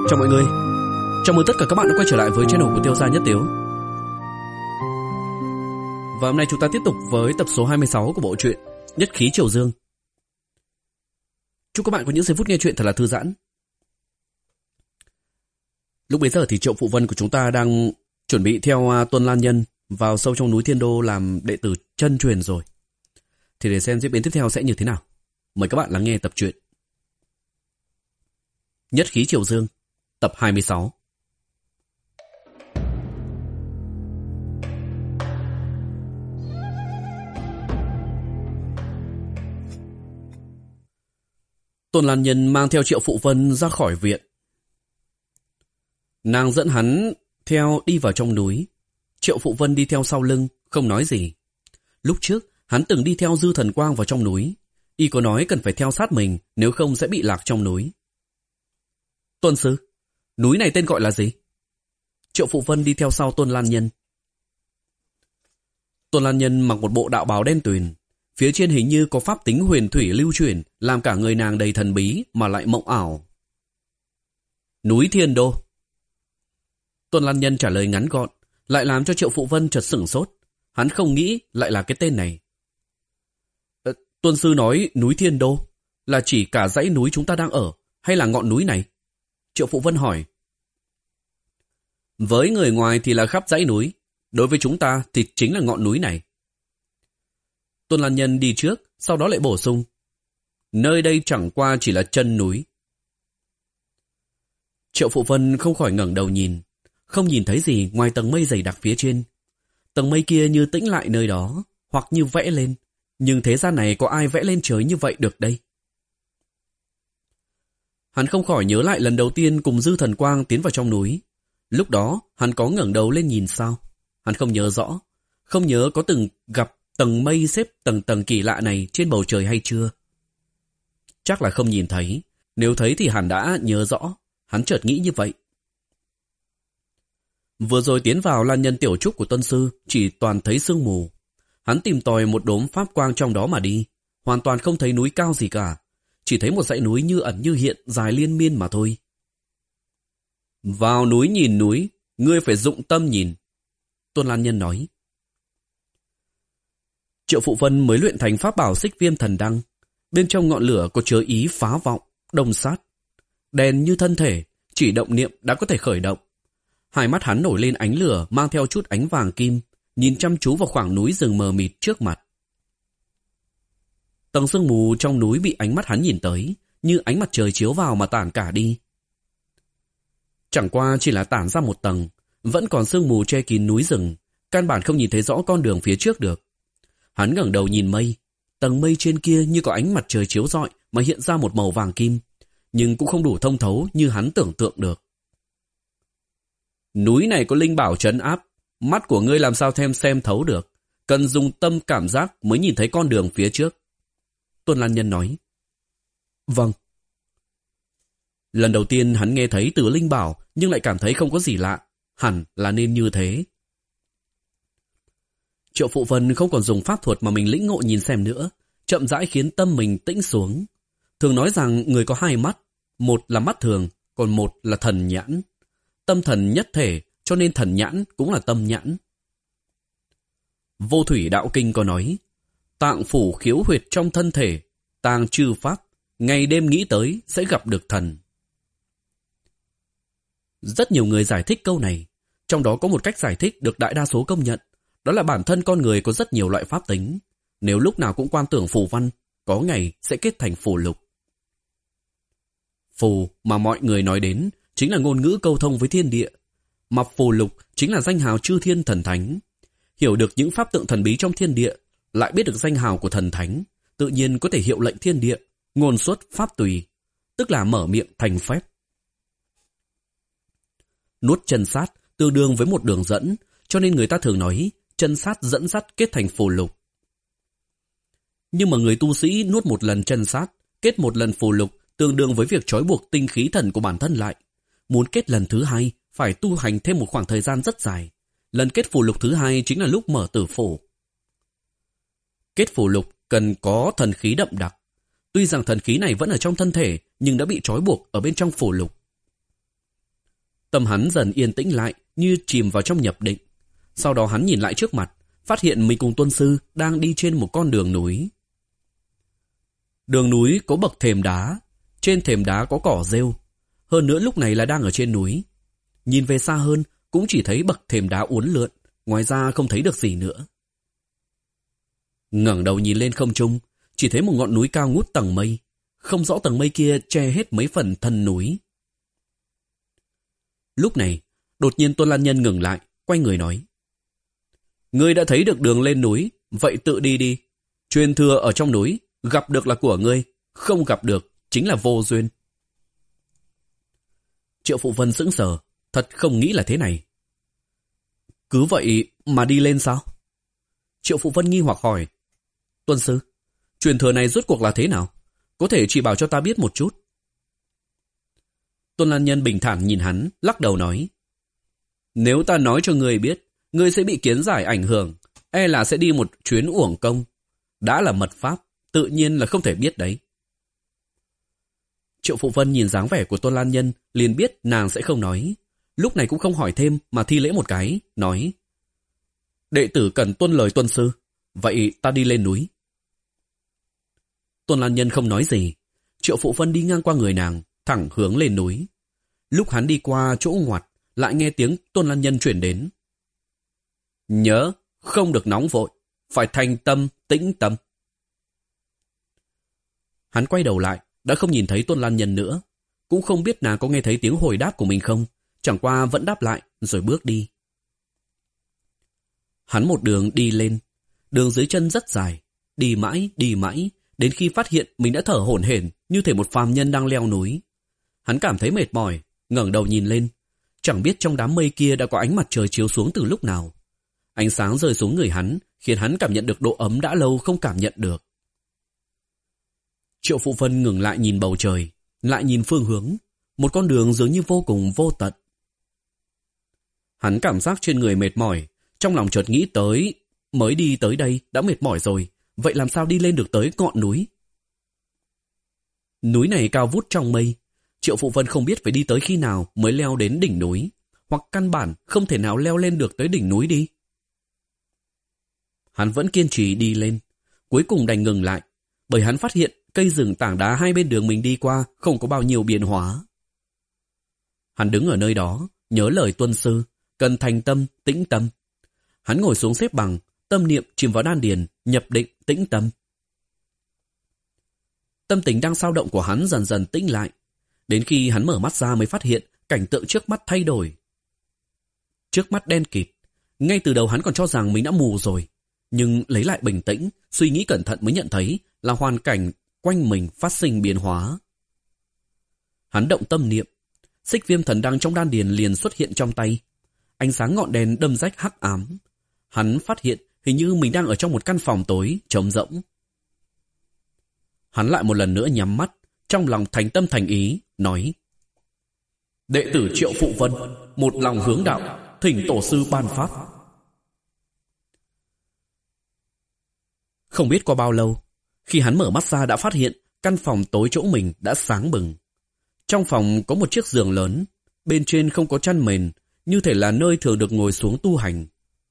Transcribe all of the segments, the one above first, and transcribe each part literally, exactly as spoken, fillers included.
Chào mọi người, chào mừng tất cả các bạn đã quay trở lại với channel của Tiêu Gia Nhất Tiếu. Và hôm nay chúng ta tiếp tục với tập số hai mươi sáu của bộ truyện Nhất Khí Triều Dương. Chúc các bạn có những giây phút nghe truyện thật là thư giãn. Lúc bấy giờ thì Triệu Phụ Vân của chúng ta đang chuẩn bị theo Tuân Lan Nhân vào sâu trong núi Thiên Đô làm đệ tử chân truyền rồi. Thì để xem diễn biến tiếp theo sẽ như thế nào, mời các bạn lắng nghe tập truyện Nhất Khí Triều Dương, tập hai mươi sáu. Tôn Lan Nhân mang theo Triệu Phụ Vân ra khỏi viện. Nàng dẫn hắn theo đi vào trong núi. Triệu Phụ Vân đi theo sau lưng, không nói gì. Lúc trước, hắn từng đi theo Dư Thần Quang vào trong núi. Y có nói cần phải theo sát mình, nếu không sẽ bị lạc trong núi. Tuân sư, núi này tên gọi là gì? Triệu Phụ Vân đi theo sau Tôn Lan Nhân. Tôn Lan Nhân mặc một bộ đạo bào đen tuyền. Phía trên hình như có pháp tính huyền thủy lưu chuyển, làm cả người nàng đầy thần bí mà lại mộng ảo. Núi Thiên Đô. Tôn Lan Nhân trả lời ngắn gọn, lại làm cho Triệu Phụ Vân chợt sửng sốt. Hắn không nghĩ lại là cái tên này. Ờ, Tuân sư nói núi Thiên Đô là chỉ cả dãy núi chúng ta đang ở, hay là ngọn núi này? Triệu Phụ Vân hỏi. Với người ngoài thì là khắp dãy núi, đối với chúng ta thì chính là ngọn núi này. Tôn Lan Nhân đi trước, sau đó lại bổ sung. Nơi đây chẳng qua chỉ là chân núi. Triệu Phụ Vân không khỏi ngẩng đầu nhìn, không nhìn thấy gì ngoài tầng mây dày đặc phía trên. Tầng mây kia như tĩnh lại nơi đó, hoặc như vẽ lên, nhưng thế gian này có ai vẽ lên trời như vậy được đây? Hắn không khỏi nhớ lại lần đầu tiên cùng Dư Thần Quang tiến vào trong núi. Lúc đó, hắn có ngẩng đầu lên nhìn sao? Hắn không nhớ rõ, không nhớ có từng gặp tầng mây xếp tầng tầng kỳ lạ này trên bầu trời hay chưa? Chắc là không nhìn thấy, nếu thấy thì hắn đã nhớ rõ, hắn chợt nghĩ như vậy. Vừa rồi tiến vào Lan Nhân tiểu trúc của Tuân sư, chỉ toàn thấy sương mù. Hắn tìm tòi một đốm pháp quang trong đó mà đi, hoàn toàn không thấy núi cao gì cả, chỉ thấy một dãy núi như ẩn như hiện dài liên miên mà thôi. Vào núi nhìn núi, ngươi phải dụng tâm nhìn, Tôn Lan Nhân nói. Triệu Phụ Vân mới luyện thành pháp bảo Xích Viêm Thần Đăng, bên trong ngọn lửa có chứa ý phá vọng, đồng sát. Đèn như thân thể, chỉ động niệm đã có thể khởi động. Hai mắt hắn nổi lên ánh lửa mang theo chút ánh vàng kim, nhìn chăm chú vào khoảng núi rừng mờ mịt trước mặt. Tầng sương mù trong núi bị ánh mắt hắn nhìn tới, như ánh mặt trời chiếu vào mà tản cả đi. Chẳng qua chỉ là tản ra một tầng, vẫn còn sương mù che kín núi rừng, căn bản không nhìn thấy rõ con đường phía trước được. Hắn ngẩng đầu nhìn mây, tầng mây trên kia như có ánh mặt trời chiếu rọi mà hiện ra một màu vàng kim, nhưng cũng không đủ thông thấu như hắn tưởng tượng được. Núi này có linh bảo trấn áp, mắt của ngươi làm sao thêm xem thấu được, cần dùng tâm cảm giác mới nhìn thấy con đường phía trước. Tôn Lan Nhân nói. Vâng. Lần đầu tiên hắn nghe thấy từ linh bảo, nhưng lại cảm thấy không có gì lạ, hẳn là nên như thế. Triệu Phụ Vân không còn dùng pháp thuật mà mình lĩnh ngộ nhìn xem nữa, chậm rãi khiến tâm mình tĩnh xuống. Thường nói rằng người có hai mắt, một là mắt thường, còn một là thần nhãn. Tâm thần nhất thể, cho nên thần nhãn cũng là tâm nhãn. Vô Thủy Đạo Kinh có nói, tạng phủ khiếu huyệt trong thân thể, tàng chư pháp, ngày đêm nghĩ tới sẽ gặp được thần. Rất nhiều người giải thích câu này, trong đó có một cách giải thích được đại đa số công nhận, đó là bản thân con người có rất nhiều loại pháp tính, nếu lúc nào cũng quan tưởng phù văn, có ngày sẽ kết thành phù lục. Phù mà mọi người nói đến chính là ngôn ngữ câu thông với thiên địa, mà phù lục chính là danh hào chư thiên thần thánh. Hiểu được những pháp tượng thần bí trong thiên địa, lại biết được danh hào của thần thánh, tự nhiên có thể hiệu lệnh thiên địa, ngôn xuất pháp tùy, tức là mở miệng thành phép. Nuốt chân sát tương đương với một đường dẫn, cho nên người ta thường nói chân sát dẫn dắt kết thành phù lục. Nhưng mà người tu sĩ nuốt một lần chân sát, kết một lần phù lục tương đương với việc trói buộc tinh khí thần của bản thân lại. Muốn kết lần thứ hai, phải tu hành thêm một khoảng thời gian rất dài. Lần kết phù lục thứ hai chính là lúc mở tử phủ. Kết phù lục cần có thần khí đậm đặc. Tuy rằng thần khí này vẫn ở trong thân thể, nhưng đã bị trói buộc ở bên trong phù lục. Tâm hắn dần yên tĩnh lại, như chìm vào trong nhập định. Sau đó hắn nhìn lại trước mặt, phát hiện mình cùng Tuân Sư đang đi trên một con đường núi. Đường núi có bậc thềm đá, trên thềm đá có cỏ rêu. Hơn nữa lúc này là đang ở trên núi. Nhìn về xa hơn cũng chỉ thấy bậc thềm đá uốn lượn, ngoài ra không thấy được gì nữa. Ngẩng đầu nhìn lên không trung, chỉ thấy một ngọn núi cao ngút tầng mây. Không rõ tầng mây kia che hết mấy phần thân núi. Lúc này, đột nhiên Tôn Lan Nhân ngừng lại, quay người nói: Ngươi đã thấy được đường lên núi, vậy tự đi đi. Truyền thừa ở trong núi, gặp được là của ngươi, không gặp được chính là vô duyên. Triệu Phụ Vân sững sờ, thật không nghĩ là thế này. Cứ vậy mà đi lên sao? Triệu Phụ Vân nghi hoặc hỏi: Tuân Sư, truyền thừa này rốt cuộc là thế nào? Có thể chỉ bảo cho ta biết một chút. Tôn Lan Nhân bình thản nhìn hắn, lắc đầu nói: Nếu ta nói cho ngươi biết, ngươi sẽ bị kiến giải ảnh hưởng, e là sẽ đi một chuyến uổng công. Đã là mật pháp, tự nhiên là không thể biết đấy. Triệu Phụ Vân nhìn dáng vẻ của Tôn Lan Nhân, liền biết nàng sẽ không nói. Lúc này cũng không hỏi thêm mà thi lễ một cái, nói: Đệ tử cần tuân lời Tuân Sư, vậy ta đi lên núi. Tôn Lan Nhân không nói gì. Triệu Phụ Vân đi ngang qua người nàng, thẳng hướng lên núi. Lúc hắn đi qua chỗ ngoặt, lại nghe tiếng Tôn Lan Nhân chuyển đến: Nhớ, không được nóng vội, phải thành tâm, tĩnh tâm. Hắn quay đầu lại, đã không nhìn thấy Tôn Lan Nhân nữa. Cũng không biết nàng có nghe thấy tiếng hồi đáp của mình không, chẳng qua vẫn đáp lại rồi bước đi. Hắn một đường đi lên, đường dưới chân rất dài, đi mãi, đi mãi, đến khi phát hiện mình đã thở hổn hển như thể một phàm nhân đang leo núi. Hắn cảm thấy mệt mỏi, ngẩng đầu nhìn lên, chẳng biết trong đám mây kia đã có ánh mặt trời chiếu xuống từ lúc nào. Ánh sáng rơi xuống người hắn, khiến hắn cảm nhận được độ ấm đã lâu không cảm nhận được. Triệu Phụ Vân ngừng lại nhìn bầu trời, lại nhìn phương hướng, một con đường dường như vô cùng vô tận. Hắn cảm giác trên người mệt mỏi, trong lòng chợt nghĩ tới, mới đi tới đây đã mệt mỏi rồi, vậy làm sao đi lên được tới ngọn núi? Núi này cao vút trong mây, Triệu Phụ Vân không biết phải đi tới khi nào mới leo đến đỉnh núi, hoặc căn bản không thể nào leo lên được tới đỉnh núi đi. Hắn vẫn kiên trì đi lên, cuối cùng đành ngừng lại, bởi hắn phát hiện cây rừng tảng đá hai bên đường mình đi qua không có bao nhiêu biến hóa. Hắn đứng ở nơi đó, nhớ lời Tuân Sư, cần thành tâm, tĩnh tâm. Hắn ngồi xuống xếp bằng, tâm niệm chìm vào đan điền, nhập định, tĩnh tâm. Tâm tình đang dao động của hắn dần dần tĩnh lại, đến khi hắn mở mắt ra mới phát hiện cảnh tượng trước mắt thay đổi. Trước mắt đen kịt, ngay từ đầu hắn còn cho rằng mình đã mù rồi, nhưng lấy lại bình tĩnh, suy nghĩ cẩn thận mới nhận thấy là hoàn cảnh quanh mình phát sinh biến hóa. Hắn động tâm niệm, xích viêm thần đăng trong đan điền liền xuất hiện trong tay. Ánh sáng ngọn đèn đâm rách hắc ám. Hắn phát hiện hình như mình đang ở trong một căn phòng tối, trống rỗng. Hắn lại một lần nữa nhắm mắt, trong lòng thành tâm thành ý, nói: Đệ tử Triệu Phụ Vân, một lòng hướng đạo, thỉnh tổ sư ban pháp. Không biết qua bao lâu, khi hắn mở mắt ra đã phát hiện căn phòng tối chỗ mình đã sáng bừng. Trong phòng có một chiếc giường lớn, bên trên không có chăn mền, như thể là nơi thường được ngồi xuống tu hành.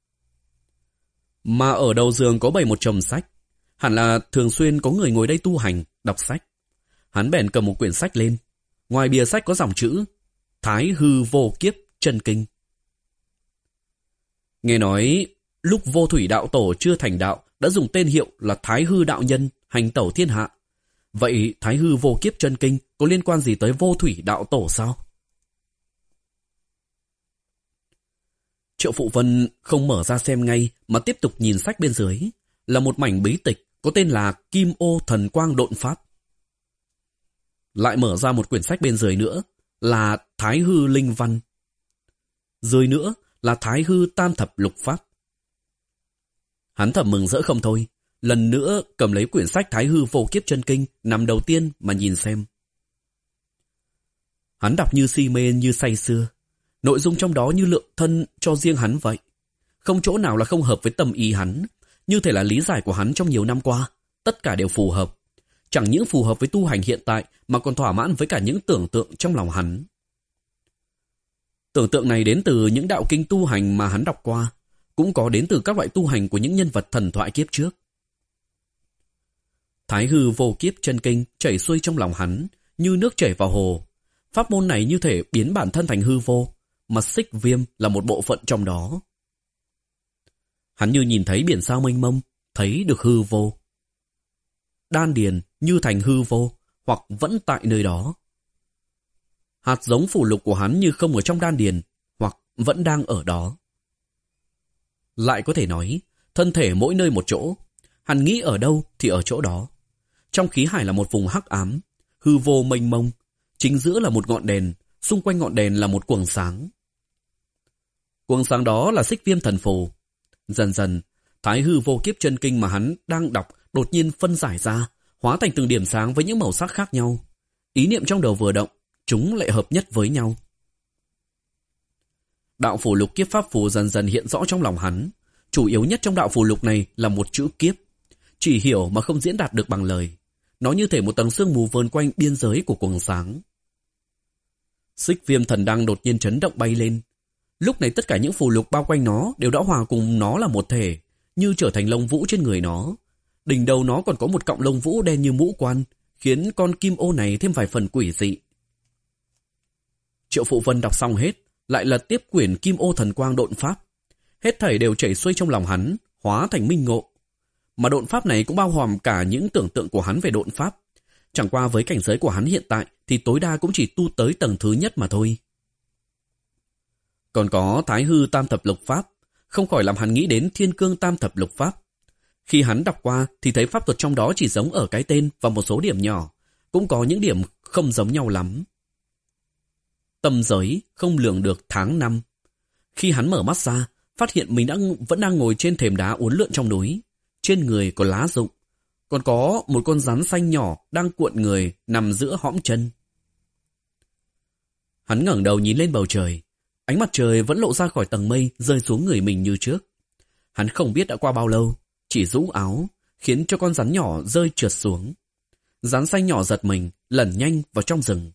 Mà ở đầu giường có bày một chồng sách, hẳn là thường xuyên có người ngồi đây tu hành, đọc sách. Hắn bèn cầm một quyển sách lên, ngoài bìa sách có dòng chữ Thái Hư Vô Kiếp Chân Kinh. Nghe nói lúc Vô Thủy Đạo Tổ chưa thành đạo đã dùng tên hiệu là Thái Hư Đạo Nhân hành tẩu thiên hạ. Vậy Thái Hư Vô Kiếp Chân Kinh có liên quan gì tới Vô Thủy Đạo Tổ sao? Triệu Phụ Vân không mở ra xem ngay mà tiếp tục nhìn sách bên dưới, là một mảnh bí tịch có tên là Kim Ô Thần Quang Độn Pháp. Lại mở ra một quyển sách bên dưới nữa là Thái Hư Linh Văn. Dưới nữa là Thái Hư Tam Thập Lục Pháp. Hắn thầm mừng rỡ không thôi, lần nữa cầm lấy quyển sách Thái Hư Vô Kiếp Chân Kinh nằm đầu tiên mà nhìn xem. Hắn đọc như si mê như say sưa, nội dung trong đó như lượng thân cho riêng hắn vậy. Không chỗ nào là không hợp với tâm ý hắn, như thể là lý giải của hắn trong nhiều năm qua, tất cả đều phù hợp. Chẳng những phù hợp với tu hành hiện tại mà còn thỏa mãn với cả những tưởng tượng trong lòng hắn. Tưởng tượng này đến từ những đạo kinh tu hành mà hắn đọc qua, cũng có đến từ các loại tu hành của những nhân vật thần thoại kiếp trước. Thái hư vô kiếp chân kinh chảy xuôi trong lòng hắn, như nước chảy vào hồ. Pháp môn này như thể biến bản thân thành hư vô, mà xích viêm là một bộ phận trong đó. Hắn như nhìn thấy biển sao mênh mông, thấy được hư vô. Đan điền như thành hư vô, hoặc vẫn tại nơi đó. Hạt giống phủ lục của hắn như không ở trong đan điền, hoặc vẫn đang ở đó. Lại có thể nói, thân thể mỗi nơi một chỗ, hắn nghĩ ở đâu thì ở chỗ đó. Trong khí hải là một vùng hắc ám, hư vô mênh mông, chính giữa là một ngọn đèn, xung quanh ngọn đèn là một quầng sáng. Quầng sáng đó là xích viêm thần phù. Dần dần, thái hư vô kiếp chân kinh mà hắn đang đọc đột nhiên phân giải ra, hóa thành từng điểm sáng với những màu sắc khác nhau. Ý niệm trong đầu vừa động, chúng lại hợp nhất với nhau. Đạo phù lục kiếp pháp phù dần dần hiện rõ trong lòng hắn. Chủ yếu nhất trong đạo phù lục này là một chữ kiếp. Chỉ hiểu mà không diễn đạt được bằng lời. Nó như thể một tầng sương mù vờn quanh biên giới của quầng sáng. Xích viêm thần đăng đột nhiên chấn động bay lên. Lúc này tất cả những phù lục bao quanh nó đều đã hòa cùng nó là một thể, như trở thành lông vũ trên người nó. Đỉnh đầu nó còn có một cọng lông vũ đen như mũ quan, khiến con kim ô này thêm vài phần quỷ dị. Triệu Phụ Vân đọc xong hết, lại lật tiếp quyển Kim Ô Thần Quang độn pháp. Hết thảy đều chảy xuôi trong lòng hắn, hóa thành minh ngộ. Mà độn pháp này cũng bao gồm cả những tưởng tượng của hắn về độn pháp. Chẳng qua với cảnh giới của hắn hiện tại thì tối đa cũng chỉ tu tới tầng thứ nhất mà thôi. Còn có Thái hư tam thập lục pháp, không khỏi làm hắn nghĩ đến Thiên cương tam thập lục pháp. Khi hắn đọc qua thì thấy pháp thuật trong đó chỉ giống ở cái tên và một số điểm nhỏ, cũng có những điểm không giống nhau lắm. Tâm giới không lường được tháng năm. Khi hắn mở mắt ra, phát hiện mình đang, vẫn đang ngồi trên thềm đá uốn lượn trong núi. Trên người có lá rụng, còn có một con rắn xanh nhỏ đang cuộn người nằm giữa hõm chân. Hắn ngẩng đầu nhìn lên bầu trời. Ánh mặt trời vẫn lộ ra khỏi tầng mây rơi xuống người mình như trước. Hắn không biết đã qua bao lâu, chỉ rũ áo, khiến cho con rắn nhỏ rơi trượt xuống. Rắn xanh nhỏ giật mình, lẩn nhanh vào trong rừng.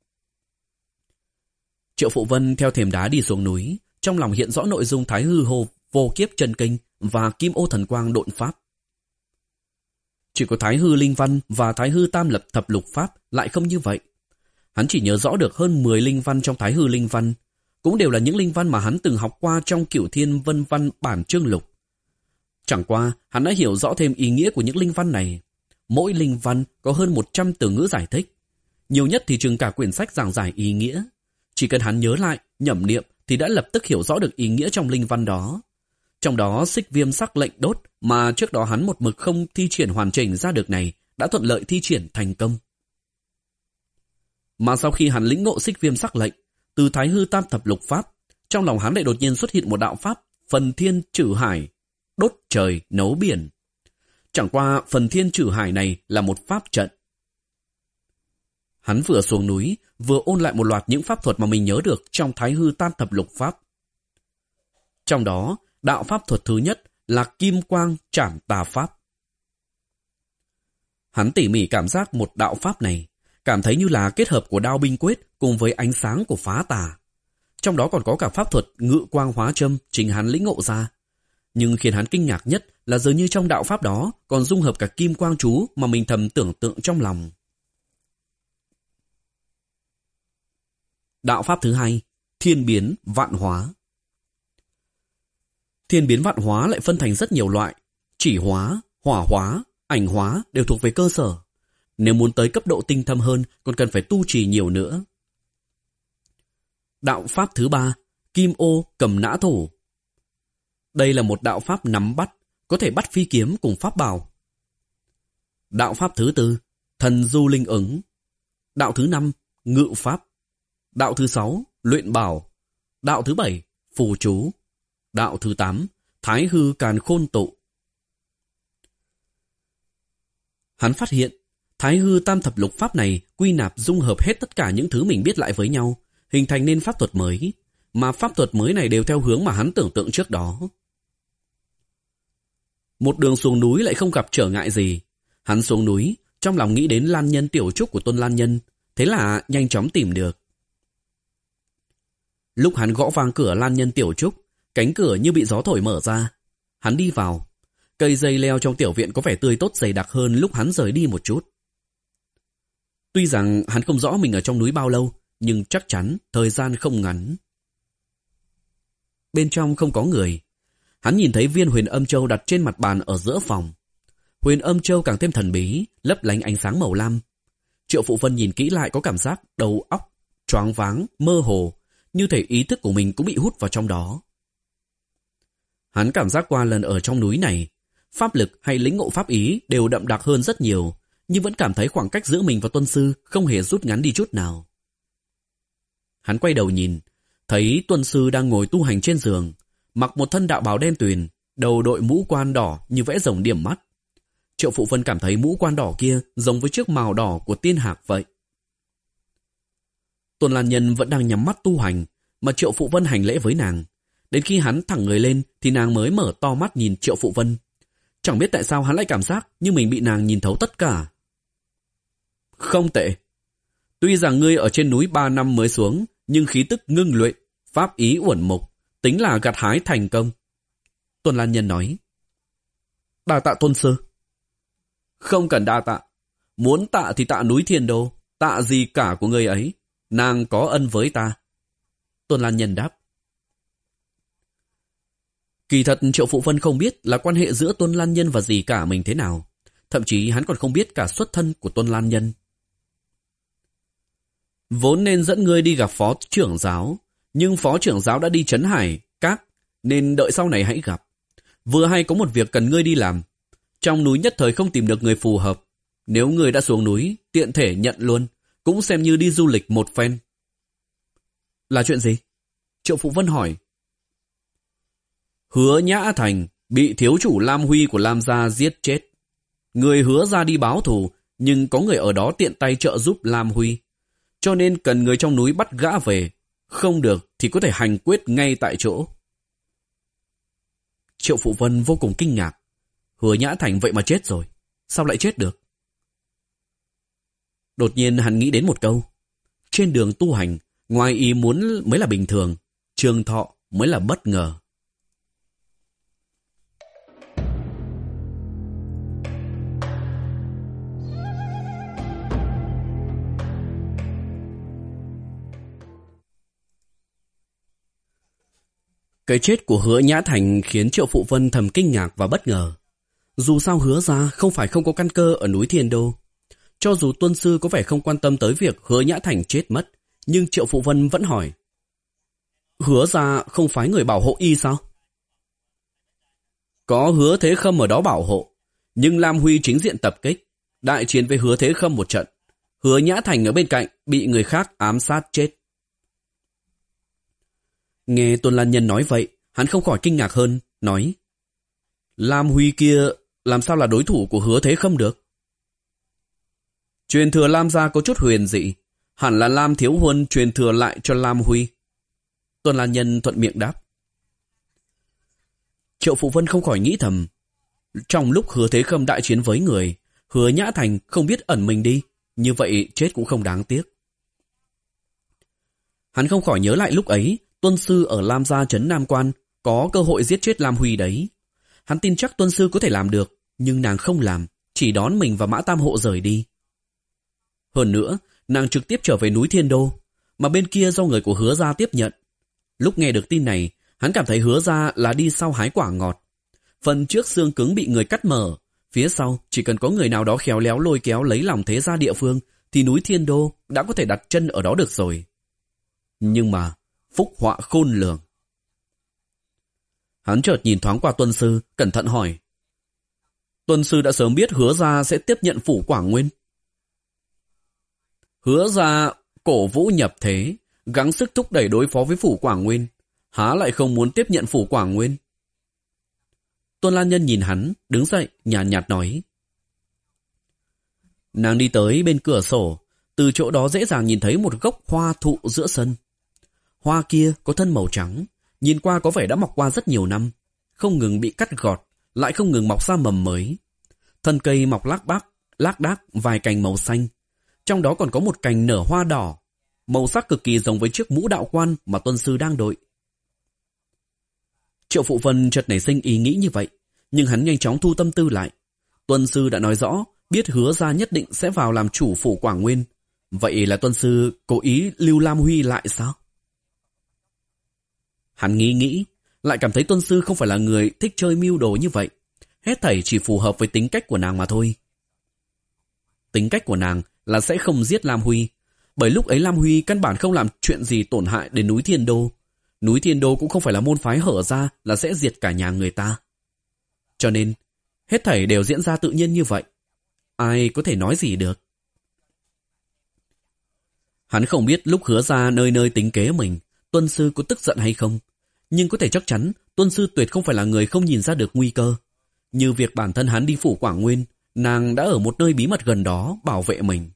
Triệu Phụ Vân theo thềm đá đi xuống núi, trong lòng hiện rõ nội dung Thái hư hồ vô kiếp chân kinh và Kim Ô Thần Quang độn pháp. Chỉ có Thái hư linh văn và Thái hư tam lập thập lục pháp lại không như vậy. Hắn chỉ nhớ rõ được hơn mười linh văn trong Thái hư linh văn, cũng đều là những linh văn mà hắn từng học qua trong Cửu Thiên Vân Văn bản chương lục. Chẳng qua, hắn đã hiểu rõ thêm ý nghĩa của những linh văn này. Mỗi linh văn có hơn một trăm từ ngữ giải thích. Nhiều nhất thì chừng cả quyển sách giảng giải ý nghĩa. Chỉ cần hắn nhớ lại, nhẩm niệm thì đã lập tức hiểu rõ được ý nghĩa trong linh văn đó. Trong đó xích viêm sắc lệnh đốt mà trước đó hắn một mực không thi triển hoàn chỉnh ra được này đã thuận lợi thi triển thành công. Mà sau khi hắn lĩnh ngộ xích viêm sắc lệnh, từ Thái hư tam thập lục pháp, trong lòng hắn lại đột nhiên xuất hiện một đạo pháp phần thiên trừ hải, đốt trời nấu biển. Chẳng qua phần thiên trừ hải này là một pháp trận. Hắn vừa xuống núi, vừa ôn lại một loạt những pháp thuật mà mình nhớ được trong Thái hư tam thập lục pháp. Trong đó, đạo pháp thuật thứ nhất là kim quang trảm tà pháp. Hắn tỉ mỉ cảm giác một đạo pháp này, cảm thấy như là kết hợp của đao binh quyết cùng với ánh sáng của phá tà. Trong đó còn có cả pháp thuật ngự quang hóa châm chính hắn lĩnh ngộ ra. Nhưng khiến hắn kinh ngạc nhất là dường như trong đạo pháp đó còn dung hợp cả kim quang chú mà mình thầm tưởng tượng trong lòng. Đạo pháp thứ hai, thiên biến vạn hóa. Thiên biến vạn hóa lại phân thành rất nhiều loại. Chỉ hóa, hỏa hóa, ảnh hóa đều thuộc về cơ sở. Nếu muốn tới cấp độ tinh thâm hơn còn cần phải tu trì nhiều nữa. Đạo pháp thứ ba, kim ô cầm nã thủ. Đây là một đạo pháp nắm bắt, có thể bắt phi kiếm cùng pháp bảo. Đạo pháp thứ tư, thần du linh ứng. Đạo thứ năm, ngự pháp. Đạo thứ sáu, luyện bảo. Đạo thứ bảy, phù chú. Đạo thứ tám, thái hư càn khôn tụ. Hắn phát hiện, thái hư tam thập lục pháp này quy nạp dung hợp hết tất cả những thứ mình biết lại với nhau, hình thành nên pháp thuật mới, mà pháp thuật mới này đều theo hướng mà hắn tưởng tượng trước đó. Một đường xuống núi lại không gặp trở ngại gì. Hắn xuống núi, trong lòng nghĩ đến Lan Nhân tiểu trúc của Tôn Lan Nhân, thế là nhanh chóng tìm được. Lúc hắn gõ vang cửa Lan Nhân Tiểu Trúc, cánh cửa như bị gió thổi mở ra. Hắn đi vào. Cây dây leo trong tiểu viện có vẻ tươi tốt dày đặc hơn lúc hắn rời đi một chút. Tuy rằng hắn không rõ mình ở trong núi bao lâu, nhưng chắc chắn thời gian không ngắn. Bên trong không có người. Hắn nhìn thấy viên huyền âm châu đặt trên mặt bàn ở giữa phòng. Huyền âm châu càng thêm thần bí, lấp lánh ánh sáng màu lam. Triệu Phụ Vân nhìn kỹ lại có cảm giác đầu óc choáng váng, mơ hồ, như thể ý thức của mình cũng bị hút vào trong đó. Hắn cảm giác qua lần ở trong núi này, pháp lực hay lĩnh ngộ pháp ý đều đậm đặc hơn rất nhiều, nhưng vẫn cảm thấy khoảng cách giữa mình và Tuân Sư không hề rút ngắn đi chút nào. Hắn quay đầu nhìn, thấy Tuân Sư đang ngồi tu hành trên giường, mặc một thân đạo bào đen tuyền, đầu đội mũ quan đỏ như vẽ rồng điểm mắt. Triệu Phụ Vân cảm thấy mũ quan đỏ kia giống với chiếc mào đỏ của tiên hạc vậy. Tôn Lan Nhân vẫn đang nhắm mắt tu hành, mà Triệu Phụ Vân hành lễ với nàng. Đến khi hắn thẳng người lên thì nàng mới mở to mắt nhìn Triệu Phụ Vân. Chẳng biết tại sao hắn lại cảm giác như mình bị nàng nhìn thấu tất cả. Không tệ. Tuy rằng ngươi ở trên núi ba năm mới xuống, nhưng khí tức ngưng luyện, pháp ý uẩn mục, tính là gặt hái thành công. Tôn Lan Nhân nói. Đa tạ Tôn Sư. Không cần đa tạ. Muốn tạ thì tạ núi Thiên Đô, tạ gì cả của ngươi ấy. Nàng có ân với ta. Tôn Lan Nhân đáp. Kỳ thật Triệu Phụ Vân không biết là quan hệ giữa Tôn Lan Nhân và dì cả mình thế nào. Thậm chí hắn còn không biết cả xuất thân của Tôn Lan Nhân. Vốn nên dẫn ngươi đi gặp phó trưởng giáo, nhưng phó trưởng giáo đã đi Trấn Hải, Các, nên đợi sau này hãy gặp. Vừa hay có một việc cần ngươi đi làm. Trong núi nhất thời không tìm được người phù hợp. Nếu ngươi đã xuống núi, tiện thể nhận luôn, cũng xem như đi du lịch một phen. Là chuyện gì? Triệu Phụ Vân hỏi. Hứa Nhã Thành bị thiếu chủ Lam Huy của Lam gia giết chết. Người hứa ra đi báo thù, nhưng có người ở đó tiện tay trợ giúp Lam Huy. Cho nên cần người trong núi bắt gã về. Không được thì có thể hành quyết ngay tại chỗ. Triệu Phụ Vân vô cùng kinh ngạc. Hứa Nhã Thành vậy mà chết rồi. Sao lại chết được? Đột nhiên hắn nghĩ đến một câu. Trên đường tu hành, ngoài ý muốn mới là bình thường, trường thọ mới là bất ngờ. Cái chết của Hứa Nhã Thành khiến Triệu Phụ Vân thầm kinh ngạc và bất ngờ. Dù sao Hứa ra không phải không có căn cơ ở núi Thiên Đô. Cho dù Tuân Sư có vẻ không quan tâm tới việc Hứa Nhã Thành chết mất, nhưng Triệu Phụ Vân vẫn hỏi. Hứa ra không phái người bảo hộ y sao? Có Hứa Thế Khâm ở đó bảo hộ, nhưng Lam Huy chính diện tập kích, đại chiến với Hứa Thế Khâm một trận. Hứa Nhã Thành ở bên cạnh bị người khác ám sát chết. Nghe Tôn Lan Nhân nói vậy, hắn không khỏi kinh ngạc hơn, nói. Lam Huy kia làm sao là đối thủ của Hứa Thế Khâm được? Truyền thừa Lam gia có chút huyền dị, hẳn là Lam Thiếu Huân truyền thừa lại cho Lam Huy. Tôn Lan Nhân thuận miệng đáp. Triệu Phụ Vân không khỏi nghĩ thầm. Trong lúc Hứa Thế Khâm đại chiến với người, Hứa Nhã Thành không biết ẩn mình đi, như vậy chết cũng không đáng tiếc. Hắn không khỏi nhớ lại lúc ấy, Tuân Sư ở Lam gia trấn Nam Quan có cơ hội giết chết Lam Huy đấy. Hắn tin chắc Tuân Sư có thể làm được, nhưng nàng không làm, chỉ đón mình và Mã Tam Hộ rời đi. Hơn nữa, nàng trực tiếp trở về núi Thiên Đô, mà bên kia do người của Hứa gia tiếp nhận. Lúc nghe được tin này, hắn cảm thấy Hứa gia là đi sau hái quả ngọt. Phần trước xương cứng bị người cắt mở, phía sau chỉ cần có người nào đó khéo léo lôi kéo lấy lòng thế gia địa phương, thì núi Thiên Đô đã có thể đặt chân ở đó được rồi. Nhưng mà, phúc họa khôn lường. Hắn chợt nhìn thoáng qua Tuân Sư, cẩn thận hỏi. Tuân Sư đã sớm biết Hứa gia sẽ tiếp nhận phủ Quảng Nguyên. Hứa gia cổ vũ nhập thế, gắng sức thúc đẩy đối phó với phủ Quảng Nguyên, há lại không muốn tiếp nhận phủ Quảng Nguyên. Tôn Lan Nhân nhìn hắn, đứng dậy, nhàn nhạt, nhạt nói. Nàng đi tới bên cửa sổ, từ chỗ đó dễ dàng nhìn thấy một gốc hoa thụ giữa sân. Hoa kia có thân màu trắng, nhìn qua có vẻ đã mọc qua rất nhiều năm, không ngừng bị cắt gọt, lại không ngừng mọc ra mầm mới. Thân cây mọc lác bác, lác đác vài cành màu xanh, trong đó còn có một cành nở hoa đỏ. màu sắc cực kỳ giống với chiếc mũ đạo quan mà tuân sư đang đội. Triệu Phụ Vân chợt nảy sinh ý nghĩ như vậy, nhưng hắn nhanh chóng thu tâm tư lại. Tuân sư đã nói rõ, biết Hứa gia nhất định sẽ vào làm chủ phủ Quảng Nguyên. Vậy là tuân sư cố ý lưu Lam Huy lại sao? Hắn nghĩ nghĩ, lại cảm thấy tuân sư không phải là người thích chơi mưu đồ như vậy. Hết thảy chỉ phù hợp với tính cách của nàng mà thôi. Tính cách của nàng là sẽ không giết Lam Huy, bởi lúc ấy Lam Huy căn bản không làm chuyện gì tổn hại đến núi Thiên Đô. Núi Thiên Đô cũng không phải là môn phái hở ra là sẽ diệt cả nhà người ta. Cho nên, hết thảy đều diễn ra tự nhiên như vậy. Ai có thể nói gì được? Hắn không biết lúc Hứa ra nơi nơi tính kế mình, tuân sư có tức giận hay không. Nhưng có thể chắc chắn, tuân sư tuyệt không phải là người không nhìn ra được nguy cơ. Như việc bản thân hắn đi phủ Quảng Nguyên, nàng đã ở một nơi bí mật gần đó bảo vệ mình.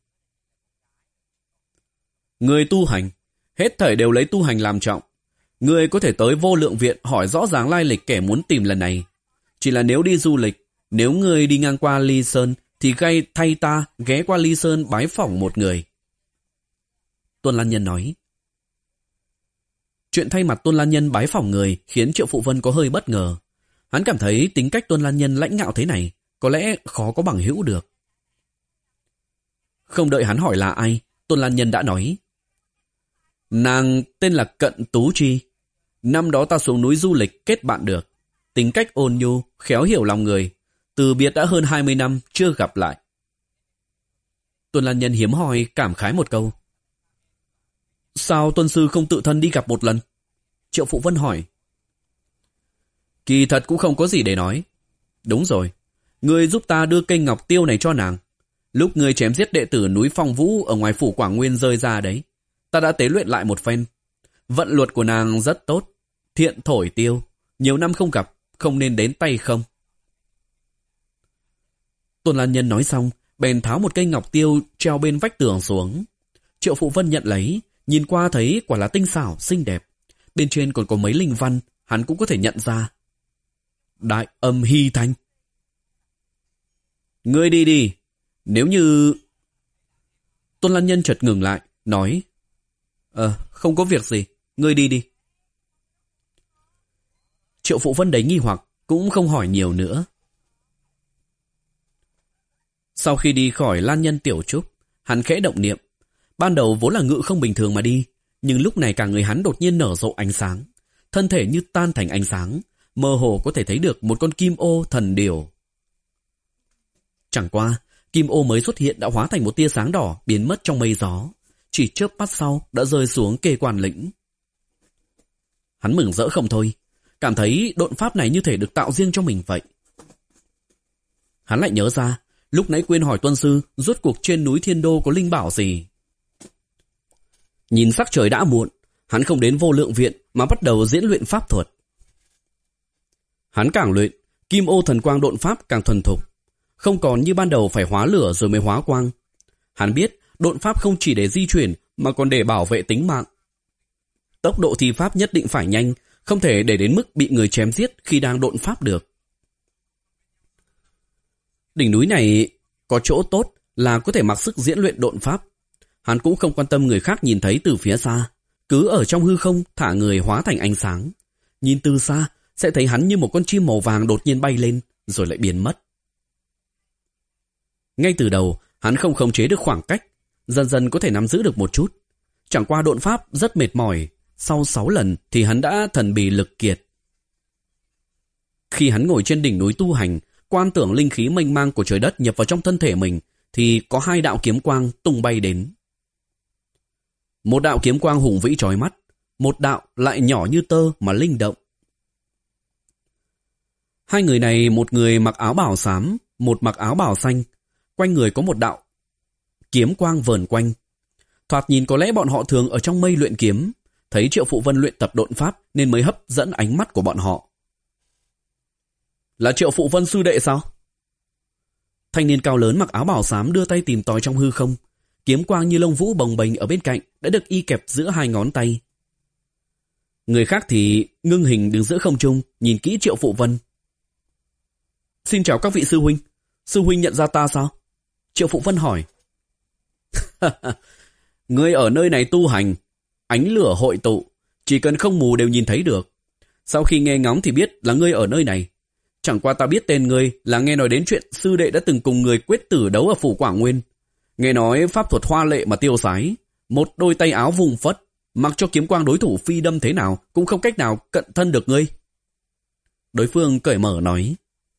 Người tu hành, hết thảy đều lấy tu hành làm trọng. Người có thể tới Vô Lượng Viện hỏi rõ ràng lai lịch kẻ muốn tìm lần này. Chỉ là nếu đi du lịch, nếu người đi ngang qua Ly Sơn, thì gây thay ta ghé qua Ly Sơn bái phỏng một người. Tuân Lan Nhân nói. Chuyện thay mặt Tuân Lan Nhân bái phỏng người khiến Triệu Phụ Vân có hơi bất ngờ. Hắn cảm thấy tính cách Tuân Lan Nhân lãnh ngạo thế này có lẽ khó có bằng hữu được. Không đợi hắn hỏi là ai, Tuân Lan Nhân đã nói. Nàng tên là Cận Tú Chi. Năm đó ta xuống núi du lịch kết bạn được. Tính cách ôn nhu, khéo hiểu lòng người. Từ biệt đã hơn hai mươi năm, chưa gặp lại. Tuân Lan Nhân hiếm hoi cảm khái một câu. Sao tuân sư không tự thân đi gặp một lần? Triệu Phụ Vân hỏi. Kỳ thật cũng không có gì để nói. Đúng rồi, ngươi giúp ta đưa cây ngọc tiêu này cho nàng. Lúc ngươi chém giết đệ tử núi Phong Vũ ở ngoài phủ Quảng Nguyên rơi ra đấy, ta đã tế luyện lại một phen. Vận luật của nàng rất tốt, thiện thổi tiêu, nhiều năm không gặp, không nên đến tay không. Tuân Lan Nhân nói xong, bèn tháo một cây ngọc tiêu treo bên vách tường xuống. Triệu Phụ Vân nhận lấy, nhìn qua thấy quả là tinh xảo, xinh đẹp. Bên trên còn có mấy linh văn, hắn cũng có thể nhận ra. Đại Âm Hy Thanh. Ngươi đi đi, nếu như... Tuân Lan Nhân chợt ngừng lại, nói. Ờ, không có việc gì, ngươi đi đi. Triệu Phụ Vân đấy nghi hoặc, cũng không hỏi nhiều nữa. Sau khi đi khỏi Lan Nhân tiểu trúc, hắn khẽ động niệm. Ban đầu vốn là ngự không bình thường mà đi, nhưng lúc này cả người hắn đột nhiên nở rộ ánh sáng. Thân thể như tan thành ánh sáng, mơ hồ có thể thấy được một con kim ô thần điểu. Chẳng qua, kim ô mới xuất hiện đã hóa thành một tia sáng đỏ biến mất trong mây gió. Chỉ chớp mắt sau đã rơi xuống Kê Quan Lĩnh. Hắn mừng rỡ không thôi, cảm thấy độn pháp này như thể được tạo riêng cho mình vậy. Hắn lại nhớ ra, lúc nãy quên hỏi tuân sư rốt cuộc trên núi Thiên Đô có linh bảo gì. Nhìn sắc trời đã muộn, hắn không đến Vô Lượng Viện mà bắt đầu diễn luyện pháp thuật. Hắn càng luyện, kim ô thần quang độn pháp càng thuần thục, không còn như ban đầu phải hóa lửa rồi mới hóa quang. Hắn biết độn pháp không chỉ để di chuyển mà còn để bảo vệ tính mạng. Tốc độ thi pháp nhất định phải nhanh, không thể để đến mức bị người chém giết khi đang độn pháp được. Đỉnh núi này có chỗ tốt là có thể mặc sức diễn luyện độn pháp. Hắn cũng không quan tâm người khác nhìn thấy từ phía xa, cứ ở trong hư không thả người hóa thành ánh sáng. Nhìn từ xa sẽ thấy hắn như một con chim màu vàng đột nhiên bay lên rồi lại biến mất. Ngay từ đầu hắn không khống chế được khoảng cách, dần dần có thể nắm giữ được một chút. Chẳng qua độn pháp rất mệt mỏi, sau sáu lần thì hắn đã thần bì lực kiệt. Khi hắn ngồi trên đỉnh núi tu hành, quan tưởng linh khí mênh mang của trời đất nhập vào trong thân thể mình, thì có hai đạo kiếm quang tung bay đến. Một đạo kiếm quang hùng vĩ chói mắt, một đạo lại nhỏ như tơ mà linh động. Hai người này, một người mặc áo bào xám, một mặc áo bào xanh, quanh người có một đạo kiếm quang vờn quanh. Thoạt nhìn có lẽ bọn họ thường ở trong mây luyện kiếm, thấy Triệu Phụ Vân luyện tập độn pháp nên mới hấp dẫn ánh mắt của bọn họ. Là Triệu Phụ Vân sư đệ sao? Thanh niên cao lớn mặc áo bào xám đưa tay tìm tòi trong hư không. Kiếm quang như lông vũ bồng bềnh ở bên cạnh đã được y kẹp giữa hai ngón tay. Người khác thì ngưng hình đứng giữa không trung, nhìn kỹ Triệu Phụ Vân. Xin chào các vị sư huynh. Sư huynh nhận ra ta sao? Triệu Phụ Vân hỏi. Ngươi ở nơi này tu hành, ánh lửa hội tụ, chỉ cần không mù đều nhìn thấy được. Sau khi nghe ngóng thì biết là ngươi ở nơi này. Chẳng qua ta biết tên ngươi là nghe nói đến chuyện sư đệ đã từng cùng người quyết tử đấu ở phủ Quảng Nguyên. Nghe nói pháp thuật hoa lệ mà tiêu sái, một đôi tay áo vùng phất, mặc cho kiếm quang đối thủ phi đâm thế nào cũng không cách nào cận thân được ngươi. Đối phương cởi mở nói.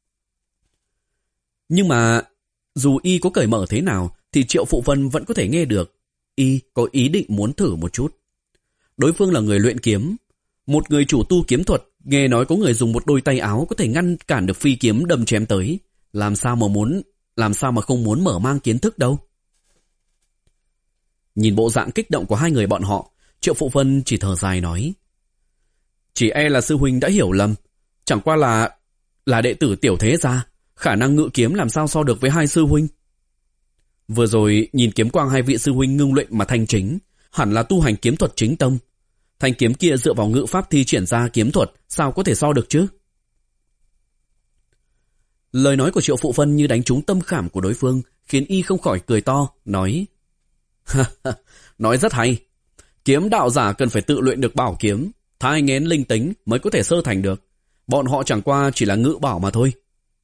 Nhưng mà dù y có cởi mở thế nào thì Triệu Phụ Vân vẫn có thể nghe được. Y có ý định muốn thử một chút. Đối phương là người luyện kiếm, một người chủ tu kiếm thuật, nghe nói có người dùng một đôi tay áo có thể ngăn cản được phi kiếm đâm chém tới, làm sao mà muốn, làm sao mà không muốn mở mang kiến thức đâu. Nhìn bộ dạng kích động của hai người bọn họ, Triệu Phụ Vân chỉ thở dài nói: chỉ e là sư huynh đã hiểu lầm, chẳng qua là là đệ tử tiểu thế gia, khả năng ngự kiếm làm sao so được với hai sư huynh. Vừa rồi nhìn kiếm quang hai vị sư huynh ngưng luyện mà thanh chính, hẳn là tu hành kiếm thuật chính tông. Thanh kiếm kia dựa vào ngự pháp thi triển ra kiếm thuật, sao có thể so được chứ? Lời nói của Triệu Phụ Vân như đánh trúng tâm khảm của đối phương, khiến y không khỏi cười to, nói: nói rất hay. Kiếm đạo giả cần phải tự luyện được bảo kiếm, thai nghén linh tính mới có thể sơ thành được. Bọn họ chẳng qua chỉ là ngự bảo mà thôi.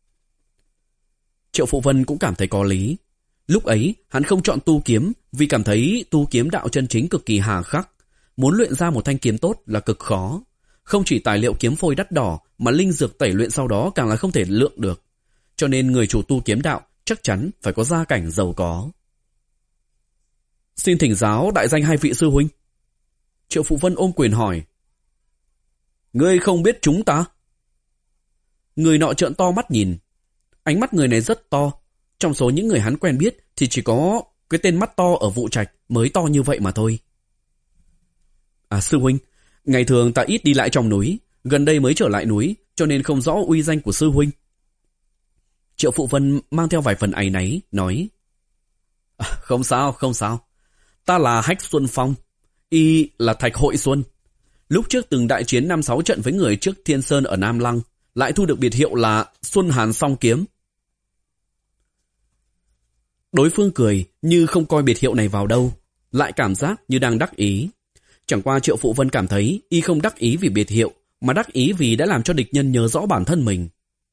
Triệu Phụ Vân cũng cảm thấy có lý. Lúc ấy hắn không chọn tu kiếm vì cảm thấy tu kiếm đạo chân chính cực kỳ hà khắc. Muốn luyện ra một thanh kiếm tốt là cực khó. Không chỉ tài liệu kiếm phôi đắt đỏ mà linh dược tẩy luyện sau đó càng là không thể lượng được. Cho nên người chủ tu kiếm đạo chắc chắn phải có gia cảnh giàu có. Xin thỉnh giáo đại danh hai vị sư huynh. Triệu Phụ Vân ôm quyền hỏi. Ngươi không biết chúng ta? Người nọ trợn to mắt nhìn. Ánh mắt người này rất to. Trong số những người hắn quen biết thì chỉ có cái tên mắt to ở Vụ Trạch mới to như vậy mà thôi. À sư huynh, ngày thường ta ít đi lại trong núi, gần đây mới trở lại núi, cho nên không rõ uy danh của sư huynh. Triệu Phụ Vân mang theo vài phần áy náy, nói: à, không sao, không sao. Ta là Hách Xuân Phong, y là Thạch Hội Xuân. Lúc trước từng đại chiến năm sáu trận với người trước Thiên Sơn ở Nam Lăng, lại thu được biệt hiệu là Xuân Hàn Song Kiếm. Đối phương cười như không coi biệt hiệu này vào đâu, lại cảm giác như đang đắc ý. Chẳng qua Triệu Phụ Vân cảm thấy y không đắc ý vì biệt hiệu, mà đắc ý vì đã làm cho địch nhân nhớ rõ bản thân mình.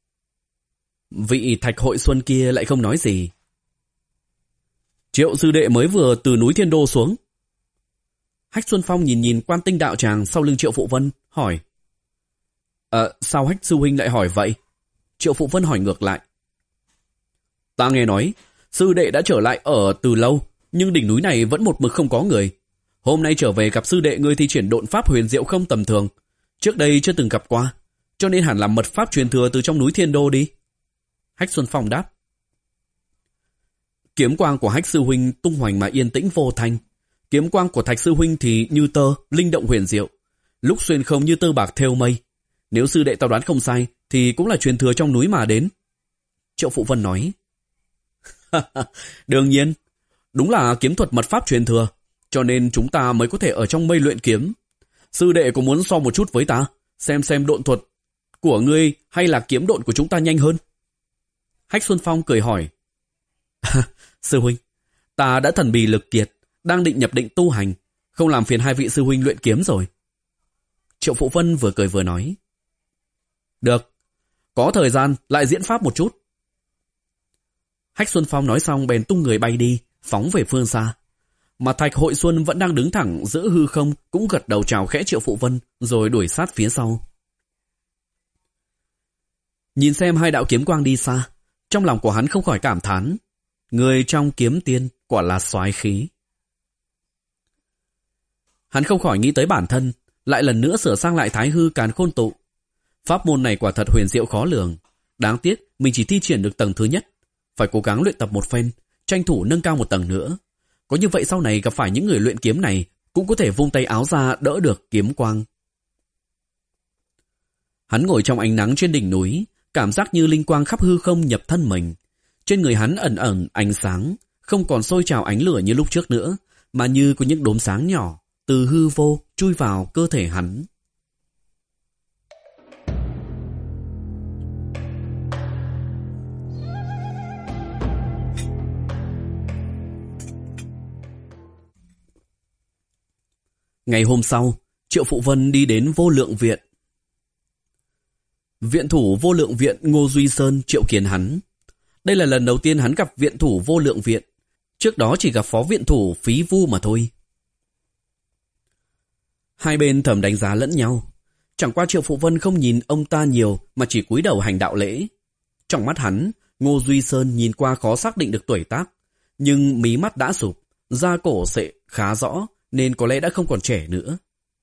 Vị Thạch Hội Xuân kia lại không nói gì. Triệu sư đệ mới vừa từ núi Thiên Đô xuống. Hách Xuân Phong nhìn nhìn quan tinh đạo tràng sau lưng Triệu Phụ Vân, hỏi: Ờ, sao Hách sư huynh lại hỏi vậy? Triệu Phụ Vân hỏi ngược lại: Ta nghe nói, sư đệ đã trở lại ở từ lâu, nhưng đỉnh núi này vẫn một mực không có người. Hôm nay trở về gặp sư đệ ngươi thi triển độn pháp huyền diệu không tầm thường. Trước đây chưa từng gặp qua, cho nên hẳn là mật pháp truyền thừa từ trong núi Thiên Đô đi. Hách Xuân Phong đáp. Kiếm quang của Hách sư huynh tung hoành mà yên tĩnh vô thanh. Kiếm quang của Thạch sư huynh thì như tơ, linh động huyền diệu. Lúc xuyên không như tơ bạc thêu mây. Nếu sư đệ tao đoán không sai, thì cũng là truyền thừa trong núi mà đến. Triệu Phụ Vân nói. Đương nhiên, đúng là kiếm thuật mật pháp truyền thừa, cho nên chúng ta mới có thể ở trong mây luyện kiếm. Sư đệ có muốn so một chút với ta, xem xem độn thuật của ngươi hay là kiếm độn của chúng ta nhanh hơn? Hách Xuân Phong cười hỏi. Sư huynh, ta đã thần bì lực kiệt, đang định nhập định tu hành, không làm phiền hai vị sư huynh luyện kiếm rồi. Triệu Phụ Vân vừa cười vừa nói. Được, có thời gian lại diễn pháp một chút. Hách Xuân Phong nói xong bèn tung người bay đi, phóng về phương xa. Mà Thạch Hội Xuân vẫn đang đứng thẳng giữa hư không, cũng gật đầu chào khẽ Triệu Phụ Vân, rồi đuổi sát phía sau. Nhìn xem hai đạo kiếm quang đi xa, trong lòng của hắn không khỏi cảm thán. Người trong kiếm tiên quả là soái khí. Hắn không khỏi nghĩ tới bản thân, lại lần nữa sửa sang lại Thái Hư Càn Khôn Tụ. Pháp môn này quả thật huyền diệu khó lường. Đáng tiếc mình chỉ thi triển được tầng thứ nhất, phải cố gắng luyện tập một phen, tranh thủ nâng cao một tầng nữa. Có như vậy sau này gặp phải những người luyện kiếm này cũng có thể vung tay áo ra đỡ được kiếm quang. Hắn ngồi trong ánh nắng trên đỉnh núi, cảm giác như linh quang khắp hư không nhập thân mình. Trên người hắn ẩn ẩn ánh sáng, không còn sôi trào ánh lửa như lúc trước nữa, mà như có những đốm sáng nhỏ từ hư vô chui vào cơ thể hắn. Ngày hôm sau, Triệu Phụ Vân đi đến Vô Lượng Viện. Viện thủ Vô Lượng Viện Ngô Duy Sơn triệu kiến hắn. Đây là lần đầu tiên hắn gặp viện thủ Vô Lượng Viện. Trước đó chỉ gặp phó viện thủ Phí Vu mà thôi. Hai bên thầm đánh giá lẫn nhau. Chẳng qua Triệu Phụ Vân không nhìn ông ta nhiều mà chỉ cúi đầu hành đạo lễ. Trong mắt hắn, Ngô Duy Sơn nhìn qua khó xác định được tuổi tác, nhưng mí mắt đã sụp, da cổ sệ khá rõ nên có lẽ đã không còn trẻ nữa.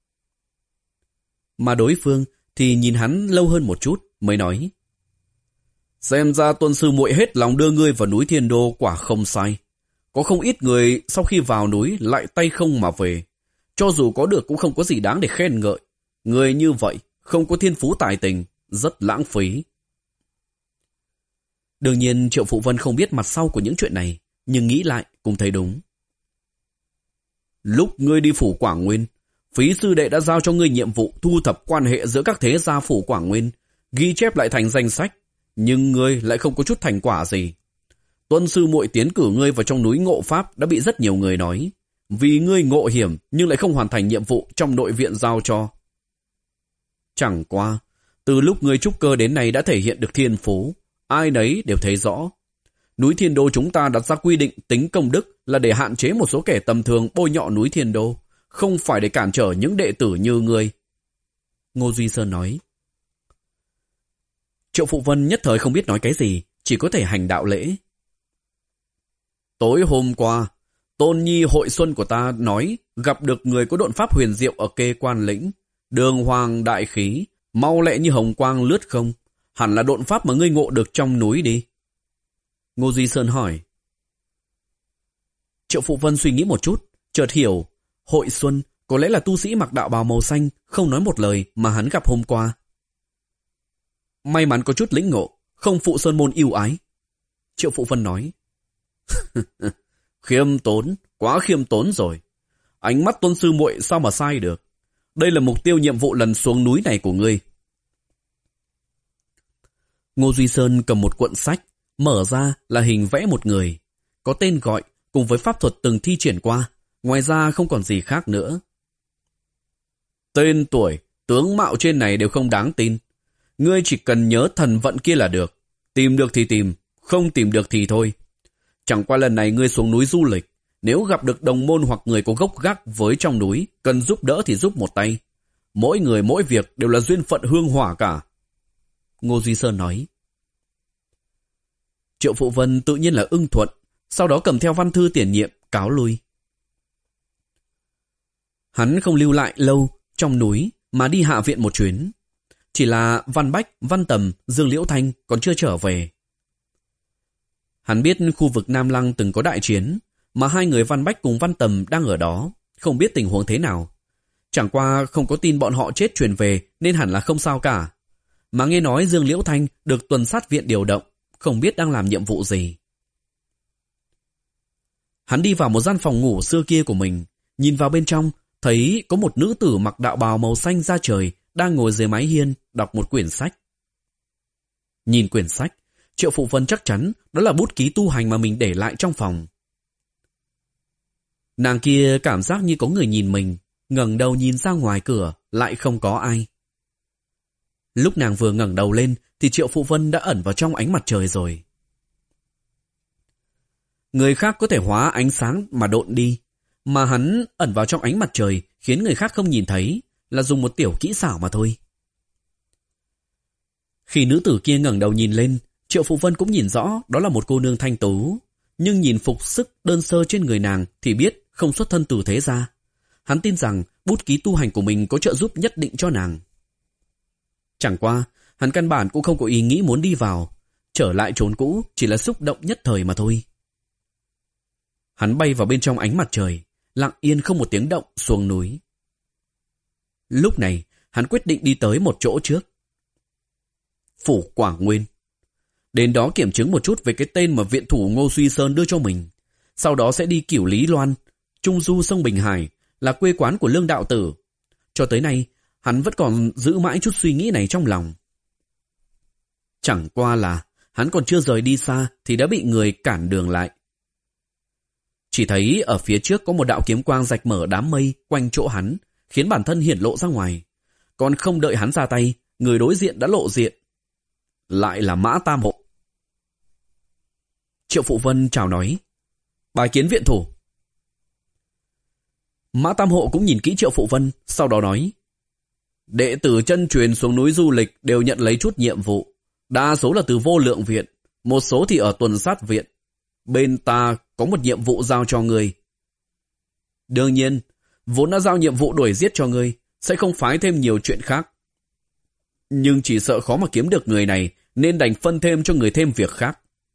Mà đối phương thì nhìn hắn lâu hơn một chút mới nói: Xem ra Tuân sư muội hết lòng đưa ngươi vào núi Thiên Đô quả không sai. Có không ít người sau khi vào núi lại tay không mà về. Cho dù có được cũng không có gì đáng để khen ngợi. Người như vậy không có thiên phú tài tình, rất lãng phí. Đương nhiên Triệu Phụ Vân không biết mặt sau của những chuyện này, nhưng nghĩ lại cũng thấy đúng. Lúc ngươi đi phủ Quảng Nguyên, Phí sư đệ đã giao cho ngươi nhiệm vụ thu thập quan hệ giữa các thế gia phủ Quảng Nguyên, ghi chép lại thành danh sách, nhưng ngươi lại không có chút thành quả gì. Tuân sư muội tiến cử ngươi vào trong núi Ngộ Pháp đã bị rất nhiều người nói, vì ngươi ngộ hiểm nhưng lại không hoàn thành nhiệm vụ trong nội viện giao cho. Chẳng qua, từ lúc ngươi trúc cơ đến nay đã thể hiện được thiên phú, ai nấy đều thấy rõ. Núi Thiên Đô chúng ta đặt ra quy định tính công đức là để hạn chế một số kẻ tầm thường bôi nhọ núi Thiên Đô, không phải để cản trở những đệ tử như ngươi. Ngô Duy Sơn nói. Triệu Phụ Vân nhất thời không biết nói cái gì, chỉ có thể hành đạo lễ. Tối hôm qua, Tôn Nhi hội xuân của ta nói gặp được người có độn pháp huyền diệu ở Kê Quan Lĩnh, đường hoàng đại khí, mau lẹ như hồng quang lướt không, hẳn là độn pháp mà ngươi ngộ được trong núi đi. Ngô Duy Sơn hỏi. Triệu Phụ Vân suy nghĩ một chút, chợt hiểu, hội xuân có lẽ là tu sĩ mặc đạo bào màu xanh, không nói một lời mà hắn gặp hôm qua. May mắn có chút lĩnh ngộ, không phụ Sơn môn yêu ái. Triệu Phụ Vân nói. Khiêm tốn, quá khiêm tốn rồi. Ánh mắt Tôn sư muội sao mà sai được. Đây là mục tiêu nhiệm vụ lần xuống núi này của ngươi. Ngô Duy Sơn cầm một cuộn sách, mở ra là hình vẽ một người, có tên gọi cùng với pháp thuật từng thi triển qua, ngoài ra không còn gì khác nữa. Tên tuổi, tướng mạo trên này đều không đáng tin. Ngươi chỉ cần nhớ thần vận kia là được. Tìm được thì tìm, không tìm được thì thôi. Chẳng qua lần này ngươi xuống núi du lịch, nếu gặp được đồng môn hoặc người có gốc gác với trong núi, cần giúp đỡ thì giúp một tay. Mỗi người mỗi việc đều là duyên phận hương hỏa cả. Ngô Duy Sơn nói. Triệu Phụ Vân tự nhiên là ưng thuận, sau đó cầm theo văn thư tiền nhiệm, cáo lui. Hắn không lưu lại lâu trong núi mà đi hạ viện một chuyến. Chỉ là Văn Bách, Văn Tầm, Dương Liễu Thanh còn chưa trở về. Hắn biết khu vực Nam Lăng từng có đại chiến, mà hai người Văn Bách cùng Văn Tầm đang ở đó, không biết tình huống thế nào. Chẳng qua không có tin bọn họ chết truyền về nên hẳn là không sao cả. Mà nghe nói Dương Liễu Thanh được tuần sát viện điều động, không biết đang làm nhiệm vụ gì. Hắn đi vào một gian phòng ngủ xưa kia của mình, nhìn vào bên trong, thấy có một nữ tử mặc đạo bào màu xanh da trời đang ngồi dưới mái hiên đọc một quyển sách. Nhìn quyển sách, Triệu Phụ Vân chắc chắn đó là bút ký tu hành mà mình để lại trong phòng. Nàng kia cảm giác như có người nhìn mình, ngẩng đầu nhìn ra ngoài cửa, lại không có ai. Lúc nàng vừa ngẩng đầu lên thì Triệu Phụ Vân đã ẩn vào trong ánh mặt trời rồi. Người khác có thể hóa ánh sáng mà độn đi, mà hắn ẩn vào trong ánh mặt trời khiến người khác không nhìn thấy, là dùng một tiểu kỹ xảo mà thôi. Khi nữ tử kia ngẩng đầu nhìn lên, Triệu Phụ Vân cũng nhìn rõ đó là một cô nương thanh tú, nhưng nhìn phục sức đơn sơ trên người nàng thì biết không xuất thân từ thế gia. Hắn tin rằng bút ký tu hành của mình có trợ giúp nhất định cho nàng. Chẳng qua, hắn căn bản cũng không có ý nghĩ muốn đi vào, trở lại chốn cũ chỉ là xúc động nhất thời mà thôi. Hắn bay vào bên trong ánh mặt trời, lặng yên không một tiếng động xuống núi. Lúc này, hắn quyết định đi tới một chỗ trước. Phủ Quảng Nguyên. Đến đó kiểm chứng một chút về cái tên mà viện thủ Ngô Duy Sơn đưa cho mình. Sau đó sẽ đi Cửu Lý Loan, Trung Du sông Bình Hải, là quê quán của Lương đạo tử. Cho tới nay, hắn vẫn còn giữ mãi chút suy nghĩ này trong lòng. Chẳng qua là hắn còn chưa rời đi xa thì đã bị người cản đường lại. Chỉ thấy ở phía trước có một đạo kiếm quang rạch mở đám mây quanh chỗ hắn, khiến bản thân hiển lộ ra ngoài. Còn không đợi hắn ra tay, người đối diện đã lộ diện. Lại là Mã Tam Hộ. Triệu Phụ Vân chào nói, bài kiến viện thủ. Mã Tam Hộ cũng nhìn kỹ Triệu Phụ Vân, sau đó nói, đệ tử chân truyền xuống núi du lịch đều nhận lấy chút nhiệm vụ. Đa số là từ Vô Lượng Viện, một số thì ở Tuần Sát Viện. Bên ta có một nhiệm vụ giao cho ngươi. Đương nhiên, vốn đã giao nhiệm vụ đuổi giết cho ngươi, sẽ không phái thêm nhiều chuyện khác. Nhưng chỉ sợ khó mà kiếm được người này, nên đành phân thêm cho người thêm việc khác.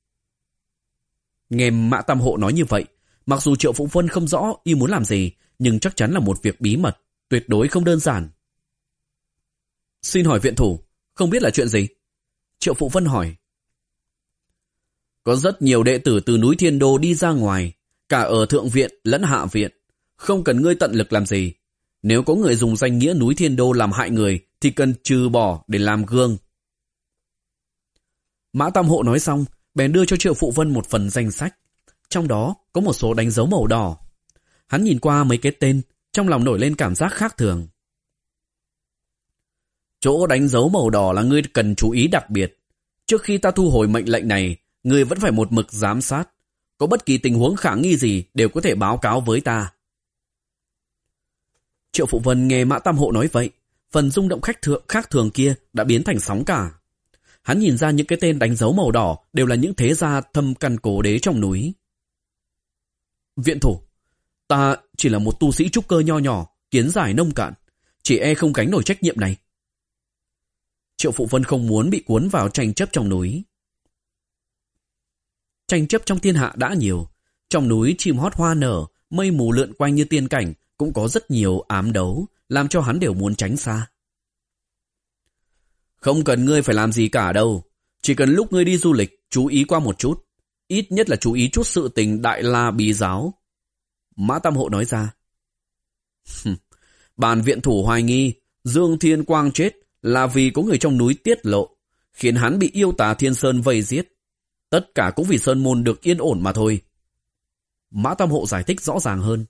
Nghe Mã Tam Hộ nói như vậy, mặc dù Triệu Phụ Vân không rõ y muốn làm gì, nhưng chắc chắn là một việc bí mật, tuyệt đối không đơn giản. Xin hỏi viện thủ, không biết là chuyện gì? Triệu Phụ Vân hỏi. Có rất nhiều đệ tử từ núi Thiên Đô đi ra ngoài, cả ở Thượng Viện lẫn Hạ Viện. Không cần ngươi tận lực làm gì. Nếu có người dùng danh nghĩa núi Thiên Đô làm hại người, thì cần trừ bỏ để làm gương. Mã Tam Hộ nói xong, bèn đưa cho Triệu Phụ Vân một phần danh sách. Trong đó có một số đánh dấu màu đỏ. Hắn nhìn qua mấy cái tên, trong lòng nổi lên cảm giác khác thường. Chỗ đánh dấu màu đỏ là ngươi cần chú ý đặc biệt. Trước khi ta thu hồi mệnh lệnh này, ngươi vẫn phải một mực giám sát. Có bất kỳ tình huống khả nghi gì đều có thể báo cáo với ta. Triệu Phụ Vân nghe Mã Tam Hộ nói vậy, phần rung động khách thượng khác thường kia đã biến thành sóng cả. Hắn nhìn ra những cái tên đánh dấu màu đỏ đều là những thế gia thâm căn cố đế trong núi. Viện thủ, ta chỉ là một tu sĩ trúc cơ nho nhỏ, kiến giải nông cạn, chỉ e không gánh nổi trách nhiệm này. Triệu Phụ Vân không muốn bị cuốn vào tranh chấp trong núi. Tranh chấp trong thiên hạ đã nhiều, trong núi chim hót hoa nở, mây mù lượn quanh như tiên cảnh, cũng có rất nhiều ám đấu, làm cho hắn đều muốn tránh xa. Không cần ngươi phải làm gì cả đâu, chỉ cần lúc ngươi đi du lịch chú ý qua một chút, ít nhất là chú ý chút sự tình Đại La bí giáo. Mã Tam Hộ nói ra. Bản viện thủ hoài nghi Dương Thiên Quang chết là vì có người trong núi tiết lộ, khiến hắn bị yêu tà Thiên Sơn vây giết. Tất cả cũng vì Sơn Môn được yên ổn mà thôi. Mã Tam Hộ giải thích rõ ràng hơn.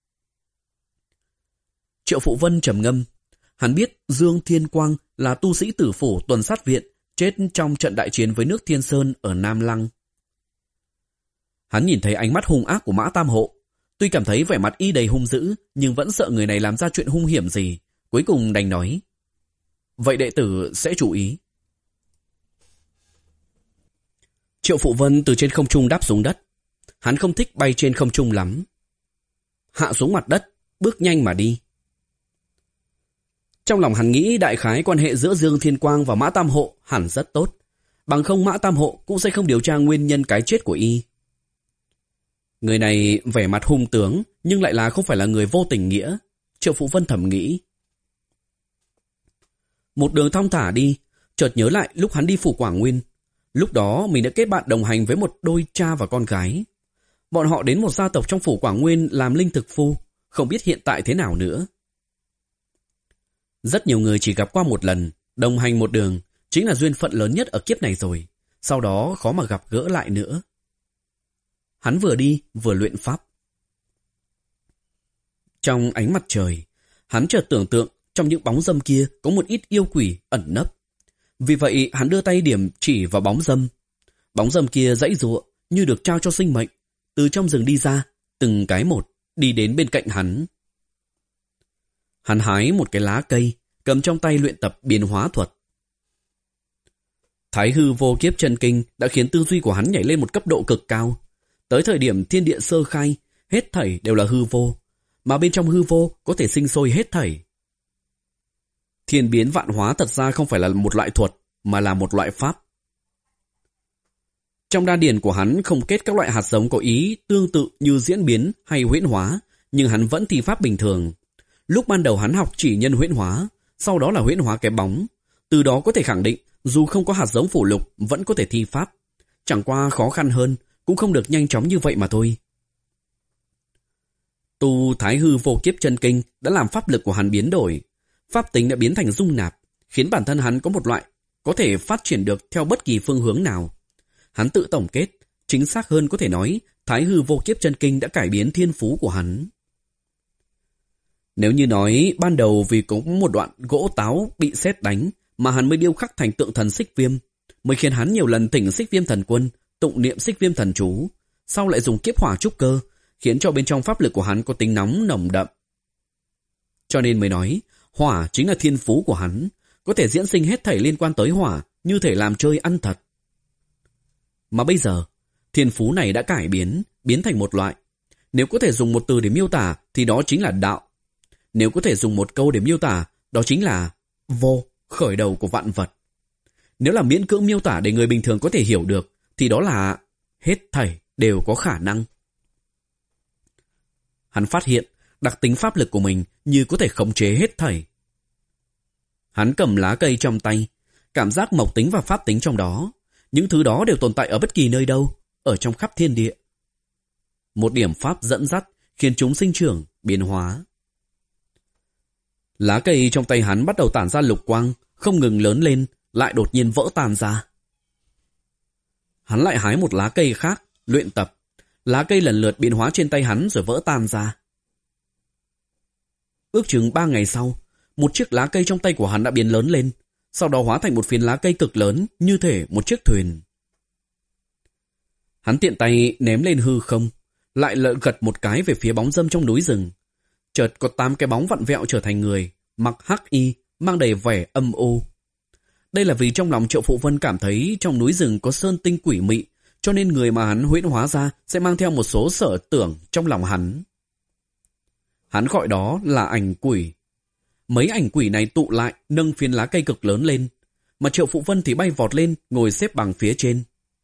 Triệu Phụ Vân trầm ngâm. Hắn biết Dương Thiên Quang là tu sĩ tử phủ Tuần Sát Viện, chết trong trận đại chiến với nước Thiên Sơn ở Nam Lăng. Hắn nhìn thấy ánh mắt hung ác của Mã Tam Hộ. Tuy cảm thấy vẻ mặt y đầy hung dữ, nhưng vẫn sợ người này làm ra chuyện hung hiểm gì. Cuối cùng đành nói, vậy đệ tử sẽ chú ý. Triệu Phụ Vân từ trên không trung đáp xuống đất. Hắn không thích bay trên không trung lắm. Hạ xuống mặt đất, bước nhanh mà đi. Trong lòng hắn nghĩ đại khái quan hệ giữa Dương Thiên Quang và Mã Tam Hộ hẳn rất tốt. Bằng không Mã Tam Hộ cũng sẽ không điều tra nguyên nhân cái chết của y. Người này vẻ mặt hung tướng, nhưng lại là không phải là người vô tình nghĩa. Triệu Phụ Vân thầm nghĩ. Một đường thong thả đi, chợt nhớ lại lúc hắn đi phủ Quảng Nguyên. Lúc đó mình đã kết bạn đồng hành với một đôi cha và con gái. Bọn họ đến một gia tộc trong phủ Quảng Nguyên làm linh thực phu, không biết hiện tại thế nào nữa. Rất nhiều người chỉ gặp qua một lần, đồng hành một đường, chính là duyên phận lớn nhất ở kiếp này rồi. Sau đó khó mà gặp gỡ lại nữa. Hắn vừa đi vừa luyện pháp. Trong ánh mặt trời, hắn chợt tưởng tượng trong những bóng râm kia có một ít yêu quỷ ẩn nấp. Vì vậy hắn đưa tay điểm chỉ vào bóng râm. Bóng râm kia giãy giụa như được trao cho sinh mệnh, từ trong rừng đi ra, từng cái một, đi đến bên cạnh hắn. Hắn hái một cái lá cây, cầm trong tay luyện tập biến hóa thuật. Thái hư vô kiếp chân kinh đã khiến tư duy của hắn nhảy lên một cấp độ cực cao. Tới thời điểm thiên địa sơ khai, hết thảy đều là hư vô, mà bên trong hư vô có thể sinh sôi hết thảy. Thiên biến vạn hóa thật ra không phải là một loại thuật, mà là một loại pháp. Trong đan điền của hắn không kết các loại hạt giống có ý tương tự như diễn biến hay huyễn hóa, nhưng hắn vẫn thi pháp bình thường. Lúc ban đầu hắn học chỉ nhân huyễn hóa, sau đó là huyễn hóa cái bóng. Từ đó có thể khẳng định, dù không có hạt giống phủ lục, vẫn có thể thi pháp. Chẳng qua khó khăn hơn, cũng không được nhanh chóng như vậy mà thôi. Tu Thái hư vô kiếp chân kinh đã làm pháp lực của hắn biến đổi. Pháp tính đã biến thành dung nạp, khiến bản thân hắn có một loại có thể phát triển được theo bất kỳ phương hướng nào. Hắn tự tổng kết, chính xác hơn có thể nói, Thái hư vô kiếp chân kinh đã cải biến thiên phú của hắn. Nếu như nói ban đầu vì có một đoạn gỗ táo bị sét đánh mà hắn mới điêu khắc thành tượng thần Xích Viêm, mới khiến hắn nhiều lần thỉnh Xích Viêm thần quân, tụng niệm Xích Viêm thần chú, sau lại dùng kiếp hỏa trúc cơ, khiến cho bên trong pháp lực của hắn có tính nóng nồng đậm. Cho nên mới nói, hỏa chính là thiên phú của hắn, có thể diễn sinh hết thảy liên quan tới hỏa, như thể làm chơi ăn thật. Mà bây giờ, thiên phú này đã cải biến, biến thành một loại. Nếu có thể dùng một từ để miêu tả thì đó chính là đạo. Nếu có thể dùng một câu để miêu tả, đó chính là vô, khởi đầu của vạn vật. Nếu là miễn cưỡng miêu tả để người bình thường có thể hiểu được, thì đó là hết thảy đều có khả năng. Hắn phát hiện đặc tính pháp lực của mình như có thể khống chế hết thảy. Hắn cầm lá cây trong tay, cảm giác mộc tính và pháp tính trong đó. Những thứ đó đều tồn tại ở bất kỳ nơi đâu, ở trong khắp thiên địa. Một điểm pháp dẫn dắt khiến chúng sinh trưởng, biến hóa. Lá cây trong tay hắn bắt đầu tản ra lục quang, không ngừng lớn lên, lại đột nhiên vỡ tan ra. Hắn lại hái một lá cây khác, luyện tập. Lá cây lần lượt biến hóa trên tay hắn rồi vỡ tan ra. Ước chừng ba ngày sau, một chiếc lá cây trong tay của hắn đã biến lớn lên, sau đó hóa thành một phiến lá cây cực lớn, như thể một chiếc thuyền. Hắn tiện tay ném lên hư không, lại lợ gật một cái về phía bóng râm trong núi rừng. Chợt có tám cái bóng vặn vẹo trở thành người, mặc hắc y, mang đầy vẻ âm u. Đây là vì trong lòng Triệu Phụ Vân cảm thấy trong núi rừng có sơn tinh quỷ mị, cho nên người mà hắn huyễn hóa ra sẽ mang theo một số sở tưởng trong lòng hắn. Hắn gọi đó là ảnh quỷ. Mấy ảnh quỷ này tụ lại nâng phiến lá cây cực lớn lên, mà Triệu Phụ Vân thì bay vọt lên ngồi xếp bằng phía trên.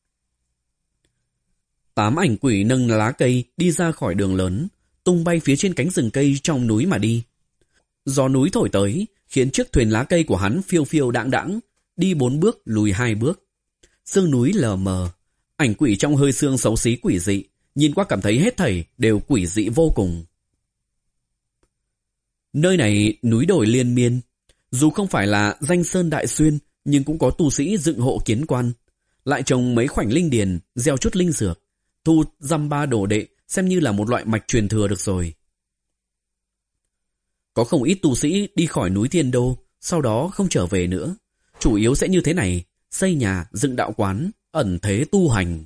Tám ảnh quỷ nâng lá cây đi ra khỏi đường lớn, tung bay phía trên cánh rừng cây trong núi mà đi. Gió núi thổi tới, khiến chiếc thuyền lá cây của hắn phiêu phiêu đãng đãng, đi bốn bước lùi hai bước. Sương núi lờ mờ, ảnh quỷ trong hơi sương xấu xí quỷ dị, nhìn qua cảm thấy hết thảy đều quỷ dị vô cùng. Nơi này núi đồi liên miên, dù không phải là danh sơn đại xuyên, nhưng cũng có tu sĩ dựng hộ kiến quan, lại trồng mấy khoảnh linh điền, gieo chút linh dược, thu dăm ba đồ đệ, xem như là một loại mạch truyền thừa được rồi. Có không ít tu sĩ đi khỏi núi Thiên Đô, sau đó không trở về nữa. Chủ yếu sẽ như thế này, xây nhà, dựng đạo quán, ẩn thế tu hành.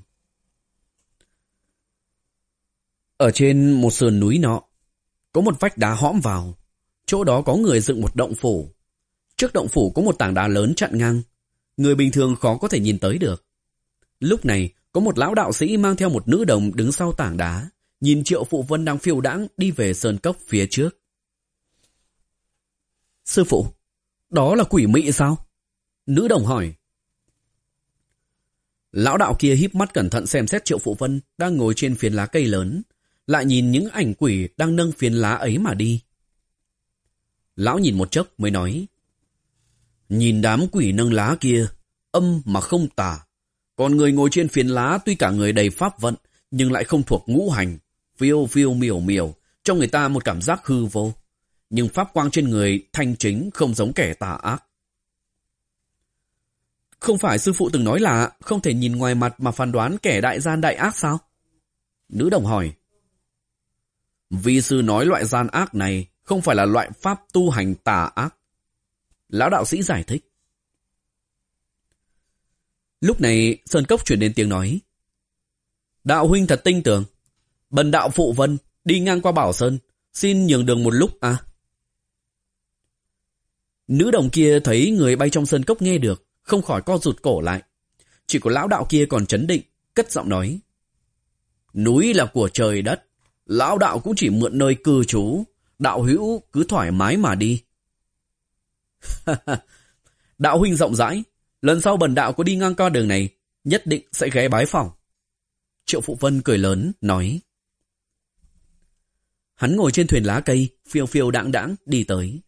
Ở trên một sườn núi nọ, có một vách đá hõm vào. Chỗ đó có người dựng một động phủ. Trước động phủ có một tảng đá lớn chặn ngang. Người bình thường khó có thể nhìn tới được. Lúc này, có một lão đạo sĩ mang theo một nữ đồng đứng sau tảng đá, nhìn Triệu Phụ Vân đang phiêu đãng đi về sơn cốc phía trước. Sư phụ, đó là quỷ mị sao? Nữ đồng hỏi. Lão đạo kia híp mắt cẩn thận xem xét Triệu Phụ Vân đang ngồi trên phiến lá cây lớn, lại nhìn những ảnh quỷ đang nâng phiến lá ấy mà đi. Lão nhìn một chốc mới nói. Nhìn đám quỷ nâng lá kia, âm mà không tà. Còn người ngồi trên phiến lá tuy cả người đầy pháp vận, nhưng lại không thuộc ngũ hành, phiêu phiêu miểu miểu, cho người ta một cảm giác hư vô. Nhưng pháp quang trên người thanh chính, không giống kẻ tà ác. Không phải sư phụ từng nói là không thể nhìn ngoài mặt mà phán đoán kẻ đại gian đại ác sao? Nữ đồng hỏi. Vi sư nói loại gian ác này không phải là loại pháp tu hành tà ác. Lão đạo sĩ giải thích. Lúc này sơn cốc chuyển đến tiếng nói. Đạo huynh thật tinh tường. Bần đạo Phụ Vân đi ngang qua Bảo Sơn, xin nhường đường một lúc à? Nữ đồng kia thấy người bay trong sơn cốc nghe được, không khỏi co rụt cổ lại. Chỉ có lão đạo kia còn trấn định, cất giọng nói. Núi là của trời đất, lão đạo cũng chỉ mượn nơi cư trú, đạo hữu cứ thoải mái mà đi. Đạo huynh rộng rãi, lần sau bần đạo có đi ngang qua đường này, nhất định sẽ ghé bái phỏng. Triệu Phụ Vân cười lớn, nói. Hắn ngồi trên thuyền lá cây, phiêu phiêu đãng đãng đi tới.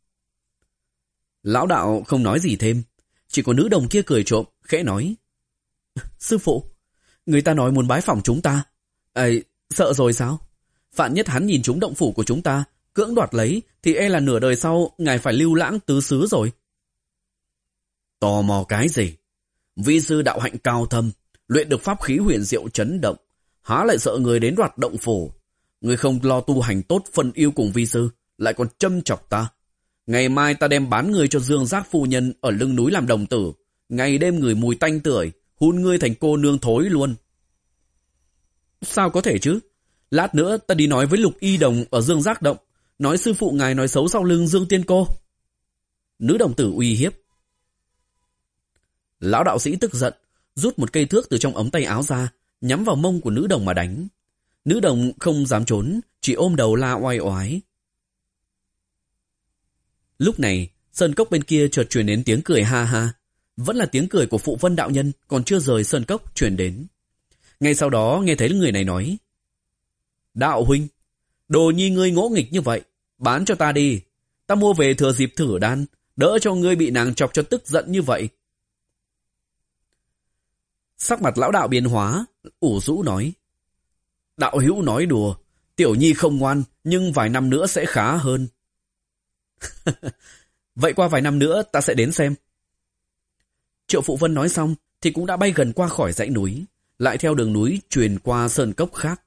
Lão đạo không nói gì thêm, chỉ có nữ đồng kia cười trộm, khẽ nói. Sư phụ, người ta nói muốn bái phỏng chúng ta. Ây, sợ rồi sao? Vạn nhất hắn nhìn trúng động phủ của chúng ta, cưỡng đoạt lấy, thì e là nửa đời sau ngài phải lưu lãng tứ xứ rồi. Tò mò cái gì? Vi sư đạo hạnh cao thâm, luyện được pháp khí huyền diệu chấn động, há lại sợ người đến đoạt động phủ. Người không lo tu hành tốt phân yêu cùng vi sư, lại còn châm chọc ta. Ngày mai ta đem bán ngươi cho Dương Giác phu nhân ở lưng núi làm đồng tử. Ngày đêm người mùi tanh tưởi, hun ngươi thành cô nương thối luôn. Sao có thể chứ? Lát nữa ta đi nói với Lục Y Đồng ở Dương Giác Động, nói sư phụ ngài nói xấu sau lưng Dương Tiên Cô. Nữ đồng tử uy hiếp. Lão đạo sĩ tức giận, rút một cây thước từ trong ống tay áo ra, nhắm vào mông của nữ đồng mà đánh. Nữ đồng không dám trốn, chỉ ôm đầu la oai oái. Lúc này, sơn cốc bên kia chợt truyền đến tiếng cười ha ha. Vẫn là tiếng cười của phụ Vân đạo nhân, còn chưa rời sơn cốc truyền đến. Ngay sau đó nghe thấy người này nói: Đạo huynh, đồ nhi ngươi ngỗ nghịch như vậy, bán cho ta đi. Ta mua về thừa dịp thử đan, đỡ cho ngươi bị nàng chọc cho tức giận như vậy. Sắc mặt lão đạo biến hóa, ủ rũ nói: Đạo hữu nói đùa, tiểu nhi không ngoan, nhưng vài năm nữa sẽ khá hơn. Vậy qua vài năm nữa ta sẽ đến xem. Triệu Phụ Vân nói xong thì cũng đã bay gần qua khỏi dãy núi, lại theo đường núi truyền qua sơn cốc khác.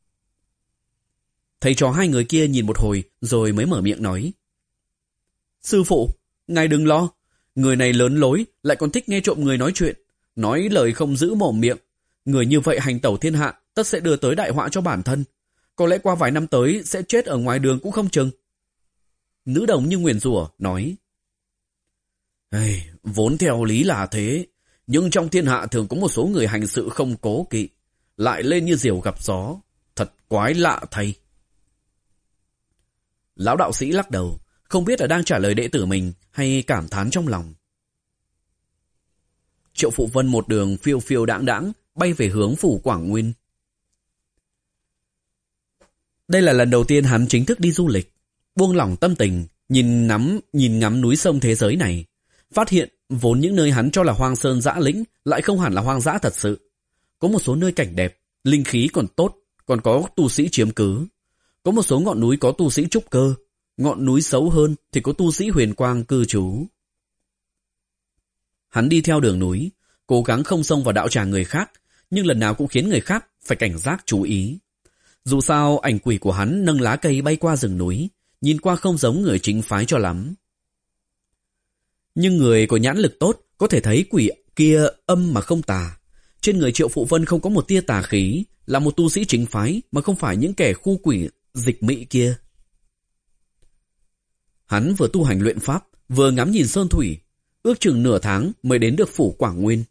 Thầy trò hai người kia nhìn một hồi rồi mới mở miệng nói: Sư phụ, ngài đừng lo, người này lớn lối lại còn thích nghe trộm người nói chuyện, nói lời không giữ mồm miệng. Người như vậy hành tẩu thiên hạ tất sẽ đưa tới đại họa cho bản thân. Có lẽ qua vài năm tới sẽ chết ở ngoài đường cũng không chừng. Nữ đồng như nguyền rủa nói: Hey, vốn theo lý là thế, nhưng trong thiên hạ thường có một số người hành sự không cố kỵ, lại lên như diều gặp gió. Thật quái lạ thay. Lão đạo sĩ lắc đầu, không biết là đang trả lời đệ tử mình hay cảm thán trong lòng. Triệu Phụ Vân một đường phiêu phiêu đãng đãng bay về hướng phủ Quảng Nguyên. Đây là lần đầu tiên hắn chính thức đi du lịch, buông lỏng tâm tình, nhìn ngắm nhìn ngắm núi sông thế giới này, phát hiện vốn những nơi hắn cho là hoang sơn dã lĩnh lại không hẳn là hoang dã thật sự. Có một số nơi cảnh đẹp, linh khí còn tốt, còn có tu sĩ chiếm cứ. Có một số ngọn núi có tu sĩ trúc cơ, ngọn núi xấu hơn thì có tu sĩ huyền quang cư trú. Hắn đi theo đường núi, cố gắng không xông vào đạo tràng người khác, nhưng lần nào cũng khiến người khác phải cảnh giác chú ý. Dù sao ảnh quỷ của hắn nâng lá cây bay qua rừng núi, nhìn qua không giống người chính phái cho lắm. Nhưng người có nhãn lực tốt có thể thấy quỷ kia âm mà không tà. Trên người Triệu Phụ Vân không có một tia tà khí, là một tu sĩ chính phái mà không phải những kẻ khu quỷ dịch mị kia. Hắn vừa tu hành luyện pháp, vừa ngắm nhìn sơn thủy, ước chừng nửa tháng mới đến được phủ Quảng Nguyên.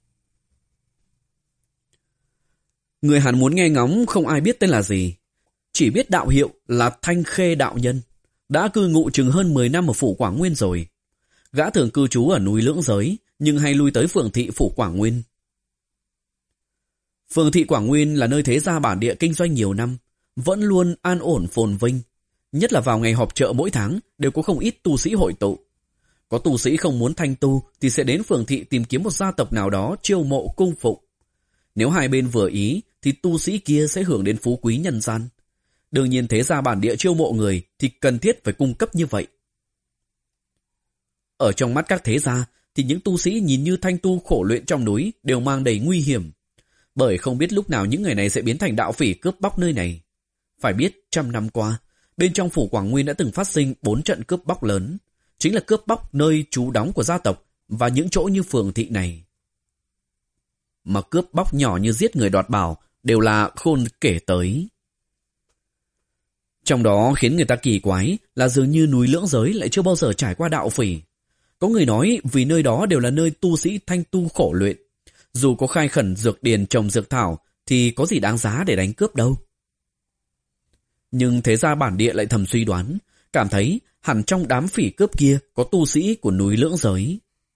Người hắn muốn nghe ngóng không ai biết tên là gì, chỉ biết đạo hiệu là Thanh Khê đạo nhân, đã cư ngụ chừng hơn mười năm ở phủ Quảng Nguyên rồi. Gã thường cư trú ở núi Lưỡng Giới, nhưng hay lui tới phường thị phủ Quảng Nguyên. Phường thị Quảng Nguyên là nơi thế gia bản địa kinh doanh nhiều năm, vẫn luôn an ổn phồn vinh. Nhất là vào ngày họp chợ mỗi tháng đều có không ít tu sĩ hội tụ. Có tu sĩ không muốn thanh tu thì sẽ đến phường thị tìm kiếm một gia tộc nào đó chiêu mộ cung phụng. Nếu hai bên vừa ý thì tu sĩ kia sẽ hưởng đến phú quý nhân gian. Đương nhiên thế gia bản địa chiêu mộ người thì cần thiết phải cung cấp như vậy. Ở trong mắt các thế gia thì những tu sĩ nhìn như thanh tu khổ luyện trong núi đều mang đầy nguy hiểm, bởi không biết lúc nào những người này sẽ biến thành đạo phỉ cướp bóc nơi này. Phải biết trăm năm qua, bên trong phủ Quảng Nguyên đã từng phát sinh bốn trận cướp bóc lớn, chính là cướp bóc nơi trú đóng của gia tộc và những chỗ như phường thị này. Mà cướp bóc nhỏ như giết người đoạt bảo đều là khôn kể tới. Trong đó khiến người ta kỳ quái là dường như núi Lưỡng Giới lại chưa bao giờ trải qua đạo phỉ. Có người nói vì nơi đó đều là nơi tu sĩ thanh tu khổ luyện, dù có khai khẩn dược điền trồng dược thảo thì có gì đáng giá để đánh cướp đâu. Nhưng thế gia bản địa lại thầm suy đoán, cảm thấy hẳn trong đám phỉ cướp kia có tu sĩ của núi Lưỡng Giới.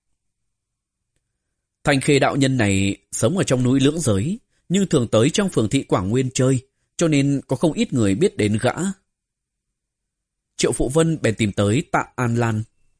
Thanh Khê đạo nhân này sống ở trong núi Lưỡng Giới, nhưng thường tới trong phường thị Quảng Nguyên chơi, cho nên có không ít người biết đến gã. Triệu Phụ Vân bèn tìm tới Tạ An Lan.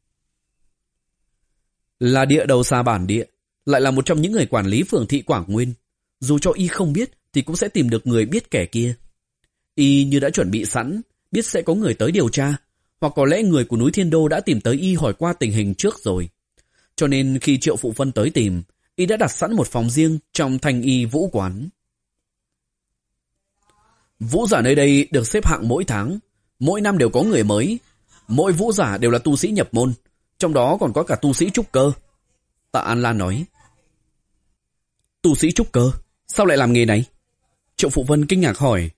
Là địa đầu xa bản địa, lại là một trong những người quản lý phường thị Quảng Nguyên. Dù cho y không biết thì cũng sẽ tìm được người biết kẻ kia. Y như đã chuẩn bị sẵn, biết sẽ có người tới điều tra, hoặc có lẽ người của núi Thiên Đô đã tìm tới y hỏi qua tình hình trước rồi. Cho nên khi Triệu Phụ Vân tới tìm, y đã đặt sẵn một phòng riêng trong Thanh Y Vũ Quán. Vũ giả nơi đây được xếp hạng mỗi tháng, mỗi năm đều có người mới, Mỗi vũ giả đều là tu sĩ nhập môn, trong đó còn có cả tu sĩ trúc cơ. Tạ An Lan nói. Tu sĩ trúc cơ? Sao lại làm nghề này? Triệu Phụ Vân kinh ngạc hỏi.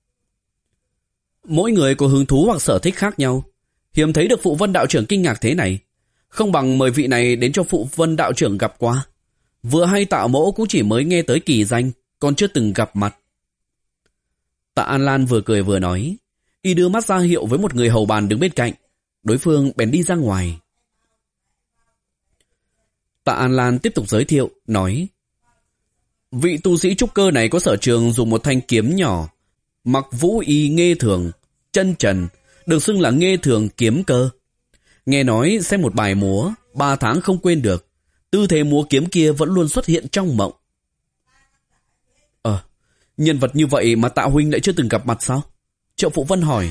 Mỗi người có hứng thú hoặc sở thích khác nhau. Hiếm thấy được Phụ Vân đạo trưởng kinh ngạc thế này. Không bằng mời vị này đến cho Phụ Vân đạo trưởng gặp qua. Vừa hay Tạ Mỗ cũng chỉ mới nghe tới kỳ danh, còn chưa từng gặp mặt. Tạ An Lan vừa cười vừa nói. Y đưa mắt ra hiệu với một người hầu bàn đứng bên cạnh. Đối phương bèn đi ra ngoài. Tạ An Lan tiếp tục giới thiệu, nói. Vị tu sĩ trúc cơ này có sở trường dùng một thanh kiếm nhỏ, mặc vũ y nghê thường, chân trần, được xưng là nghê thường kiếm cơ. Nghe nói xem một bài múa, ba tháng không quên được, tư thế múa kiếm kia vẫn luôn xuất hiện trong mộng. Ờ, nhân vật như vậy mà Tạ huynh lại chưa từng gặp mặt sao? Triệu Phụ Vân hỏi.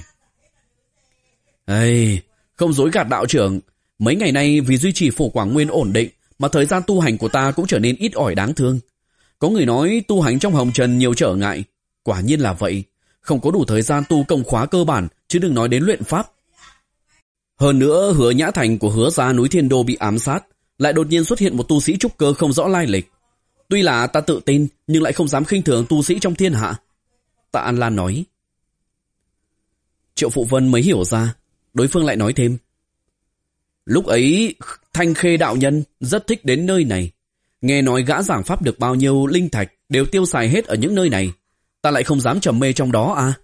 Ây, không dối gạt đạo trưởng, mấy ngày nay vì duy trì Phủ Quảng Nguyên ổn định mà thời gian tu hành của ta cũng trở nên ít ỏi đáng thương. Có người nói tu hành trong hồng trần nhiều trở ngại, quả nhiên là vậy, không có đủ thời gian tu công khóa cơ bản, chứ đừng nói đến luyện pháp. Hơn nữa, Hứa Nhã Thành của Hứa gia núi Thiên Đô bị ám sát, lại đột nhiên xuất hiện một tu sĩ trúc cơ không rõ lai lịch. Tuy là ta tự tin, nhưng lại không dám khinh thường tu sĩ trong thiên hạ. Tạ An Lan nói. Triệu Phụ Vân mới hiểu ra, đối phương lại nói thêm. Lúc ấy, Thanh Khê đạo nhân rất thích đến nơi này. Nghe nói gã giảng pháp được bao nhiêu linh thạch đều tiêu xài hết ở những nơi này. Ta lại không dám trầm mê trong đó à?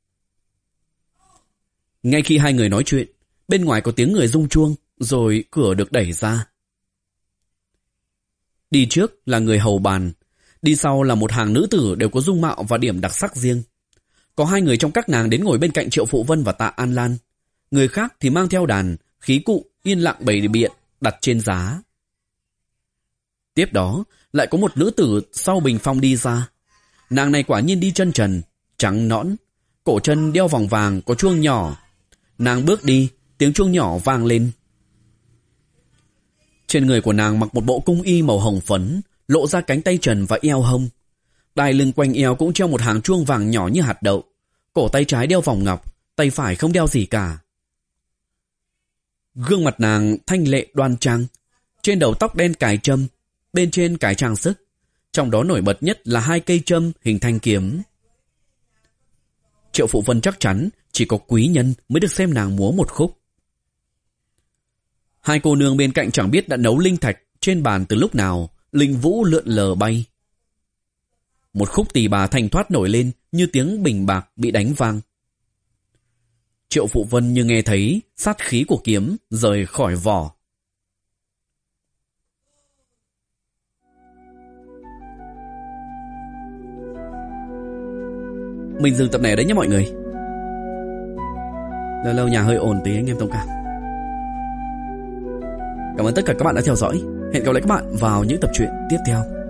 Ngay khi hai người nói chuyện, bên ngoài có tiếng người rung chuông, rồi cửa được đẩy ra. Đi trước là người hầu bàn, đi sau là một hàng nữ tử đều có dung mạo và điểm đặc sắc riêng. Có hai người trong các nàng đến ngồi bên cạnh Triệu Phụ Vân và Tạ An Lan. Người khác thì mang theo đàn, khí cụ, yên lặng bày biện, đặt trên giá. Tiếp đó, lại có một nữ tử sau bình phong đi ra. Nàng này quả nhiên đi chân trần, trắng nõn, cổ chân đeo vòng vàng có chuông nhỏ. Nàng bước đi, tiếng chuông nhỏ vang lên. Trên người của nàng mặc một bộ cung y màu hồng phấn, lộ ra cánh tay trần và eo hông. Đai lưng quanh eo cũng treo một hàng chuông vàng nhỏ như hạt đậu. Cổ tay trái đeo vòng ngọc, tay phải không đeo gì cả. Gương mặt nàng thanh lệ đoan trang, trên đầu tóc đen cài trâm, bên trên cài trang sức. Trong đó nổi bật nhất là hai cây trâm hình thanh kiếm. Triệu Phụ Vân chắc chắn chỉ có quý nhân mới được xem nàng múa một khúc. Hai cô nương bên cạnh chẳng biết đã nấu linh thạch trên bàn từ lúc nào, linh vũ lượn lờ bay. Một khúc tỳ bà thanh thoát nổi lên như tiếng bình bạc bị đánh vang. Triệu Phụ Vân như nghe thấy sát khí của kiếm rời khỏi vỏ. Mình dừng tập này đấy nhé mọi người. Lâu lâu nhà hơi ồn tí anh em thông cảm. Cảm ơn tất cả các bạn đã theo dõi. Hẹn gặp lại các bạn vào những tập truyện tiếp theo.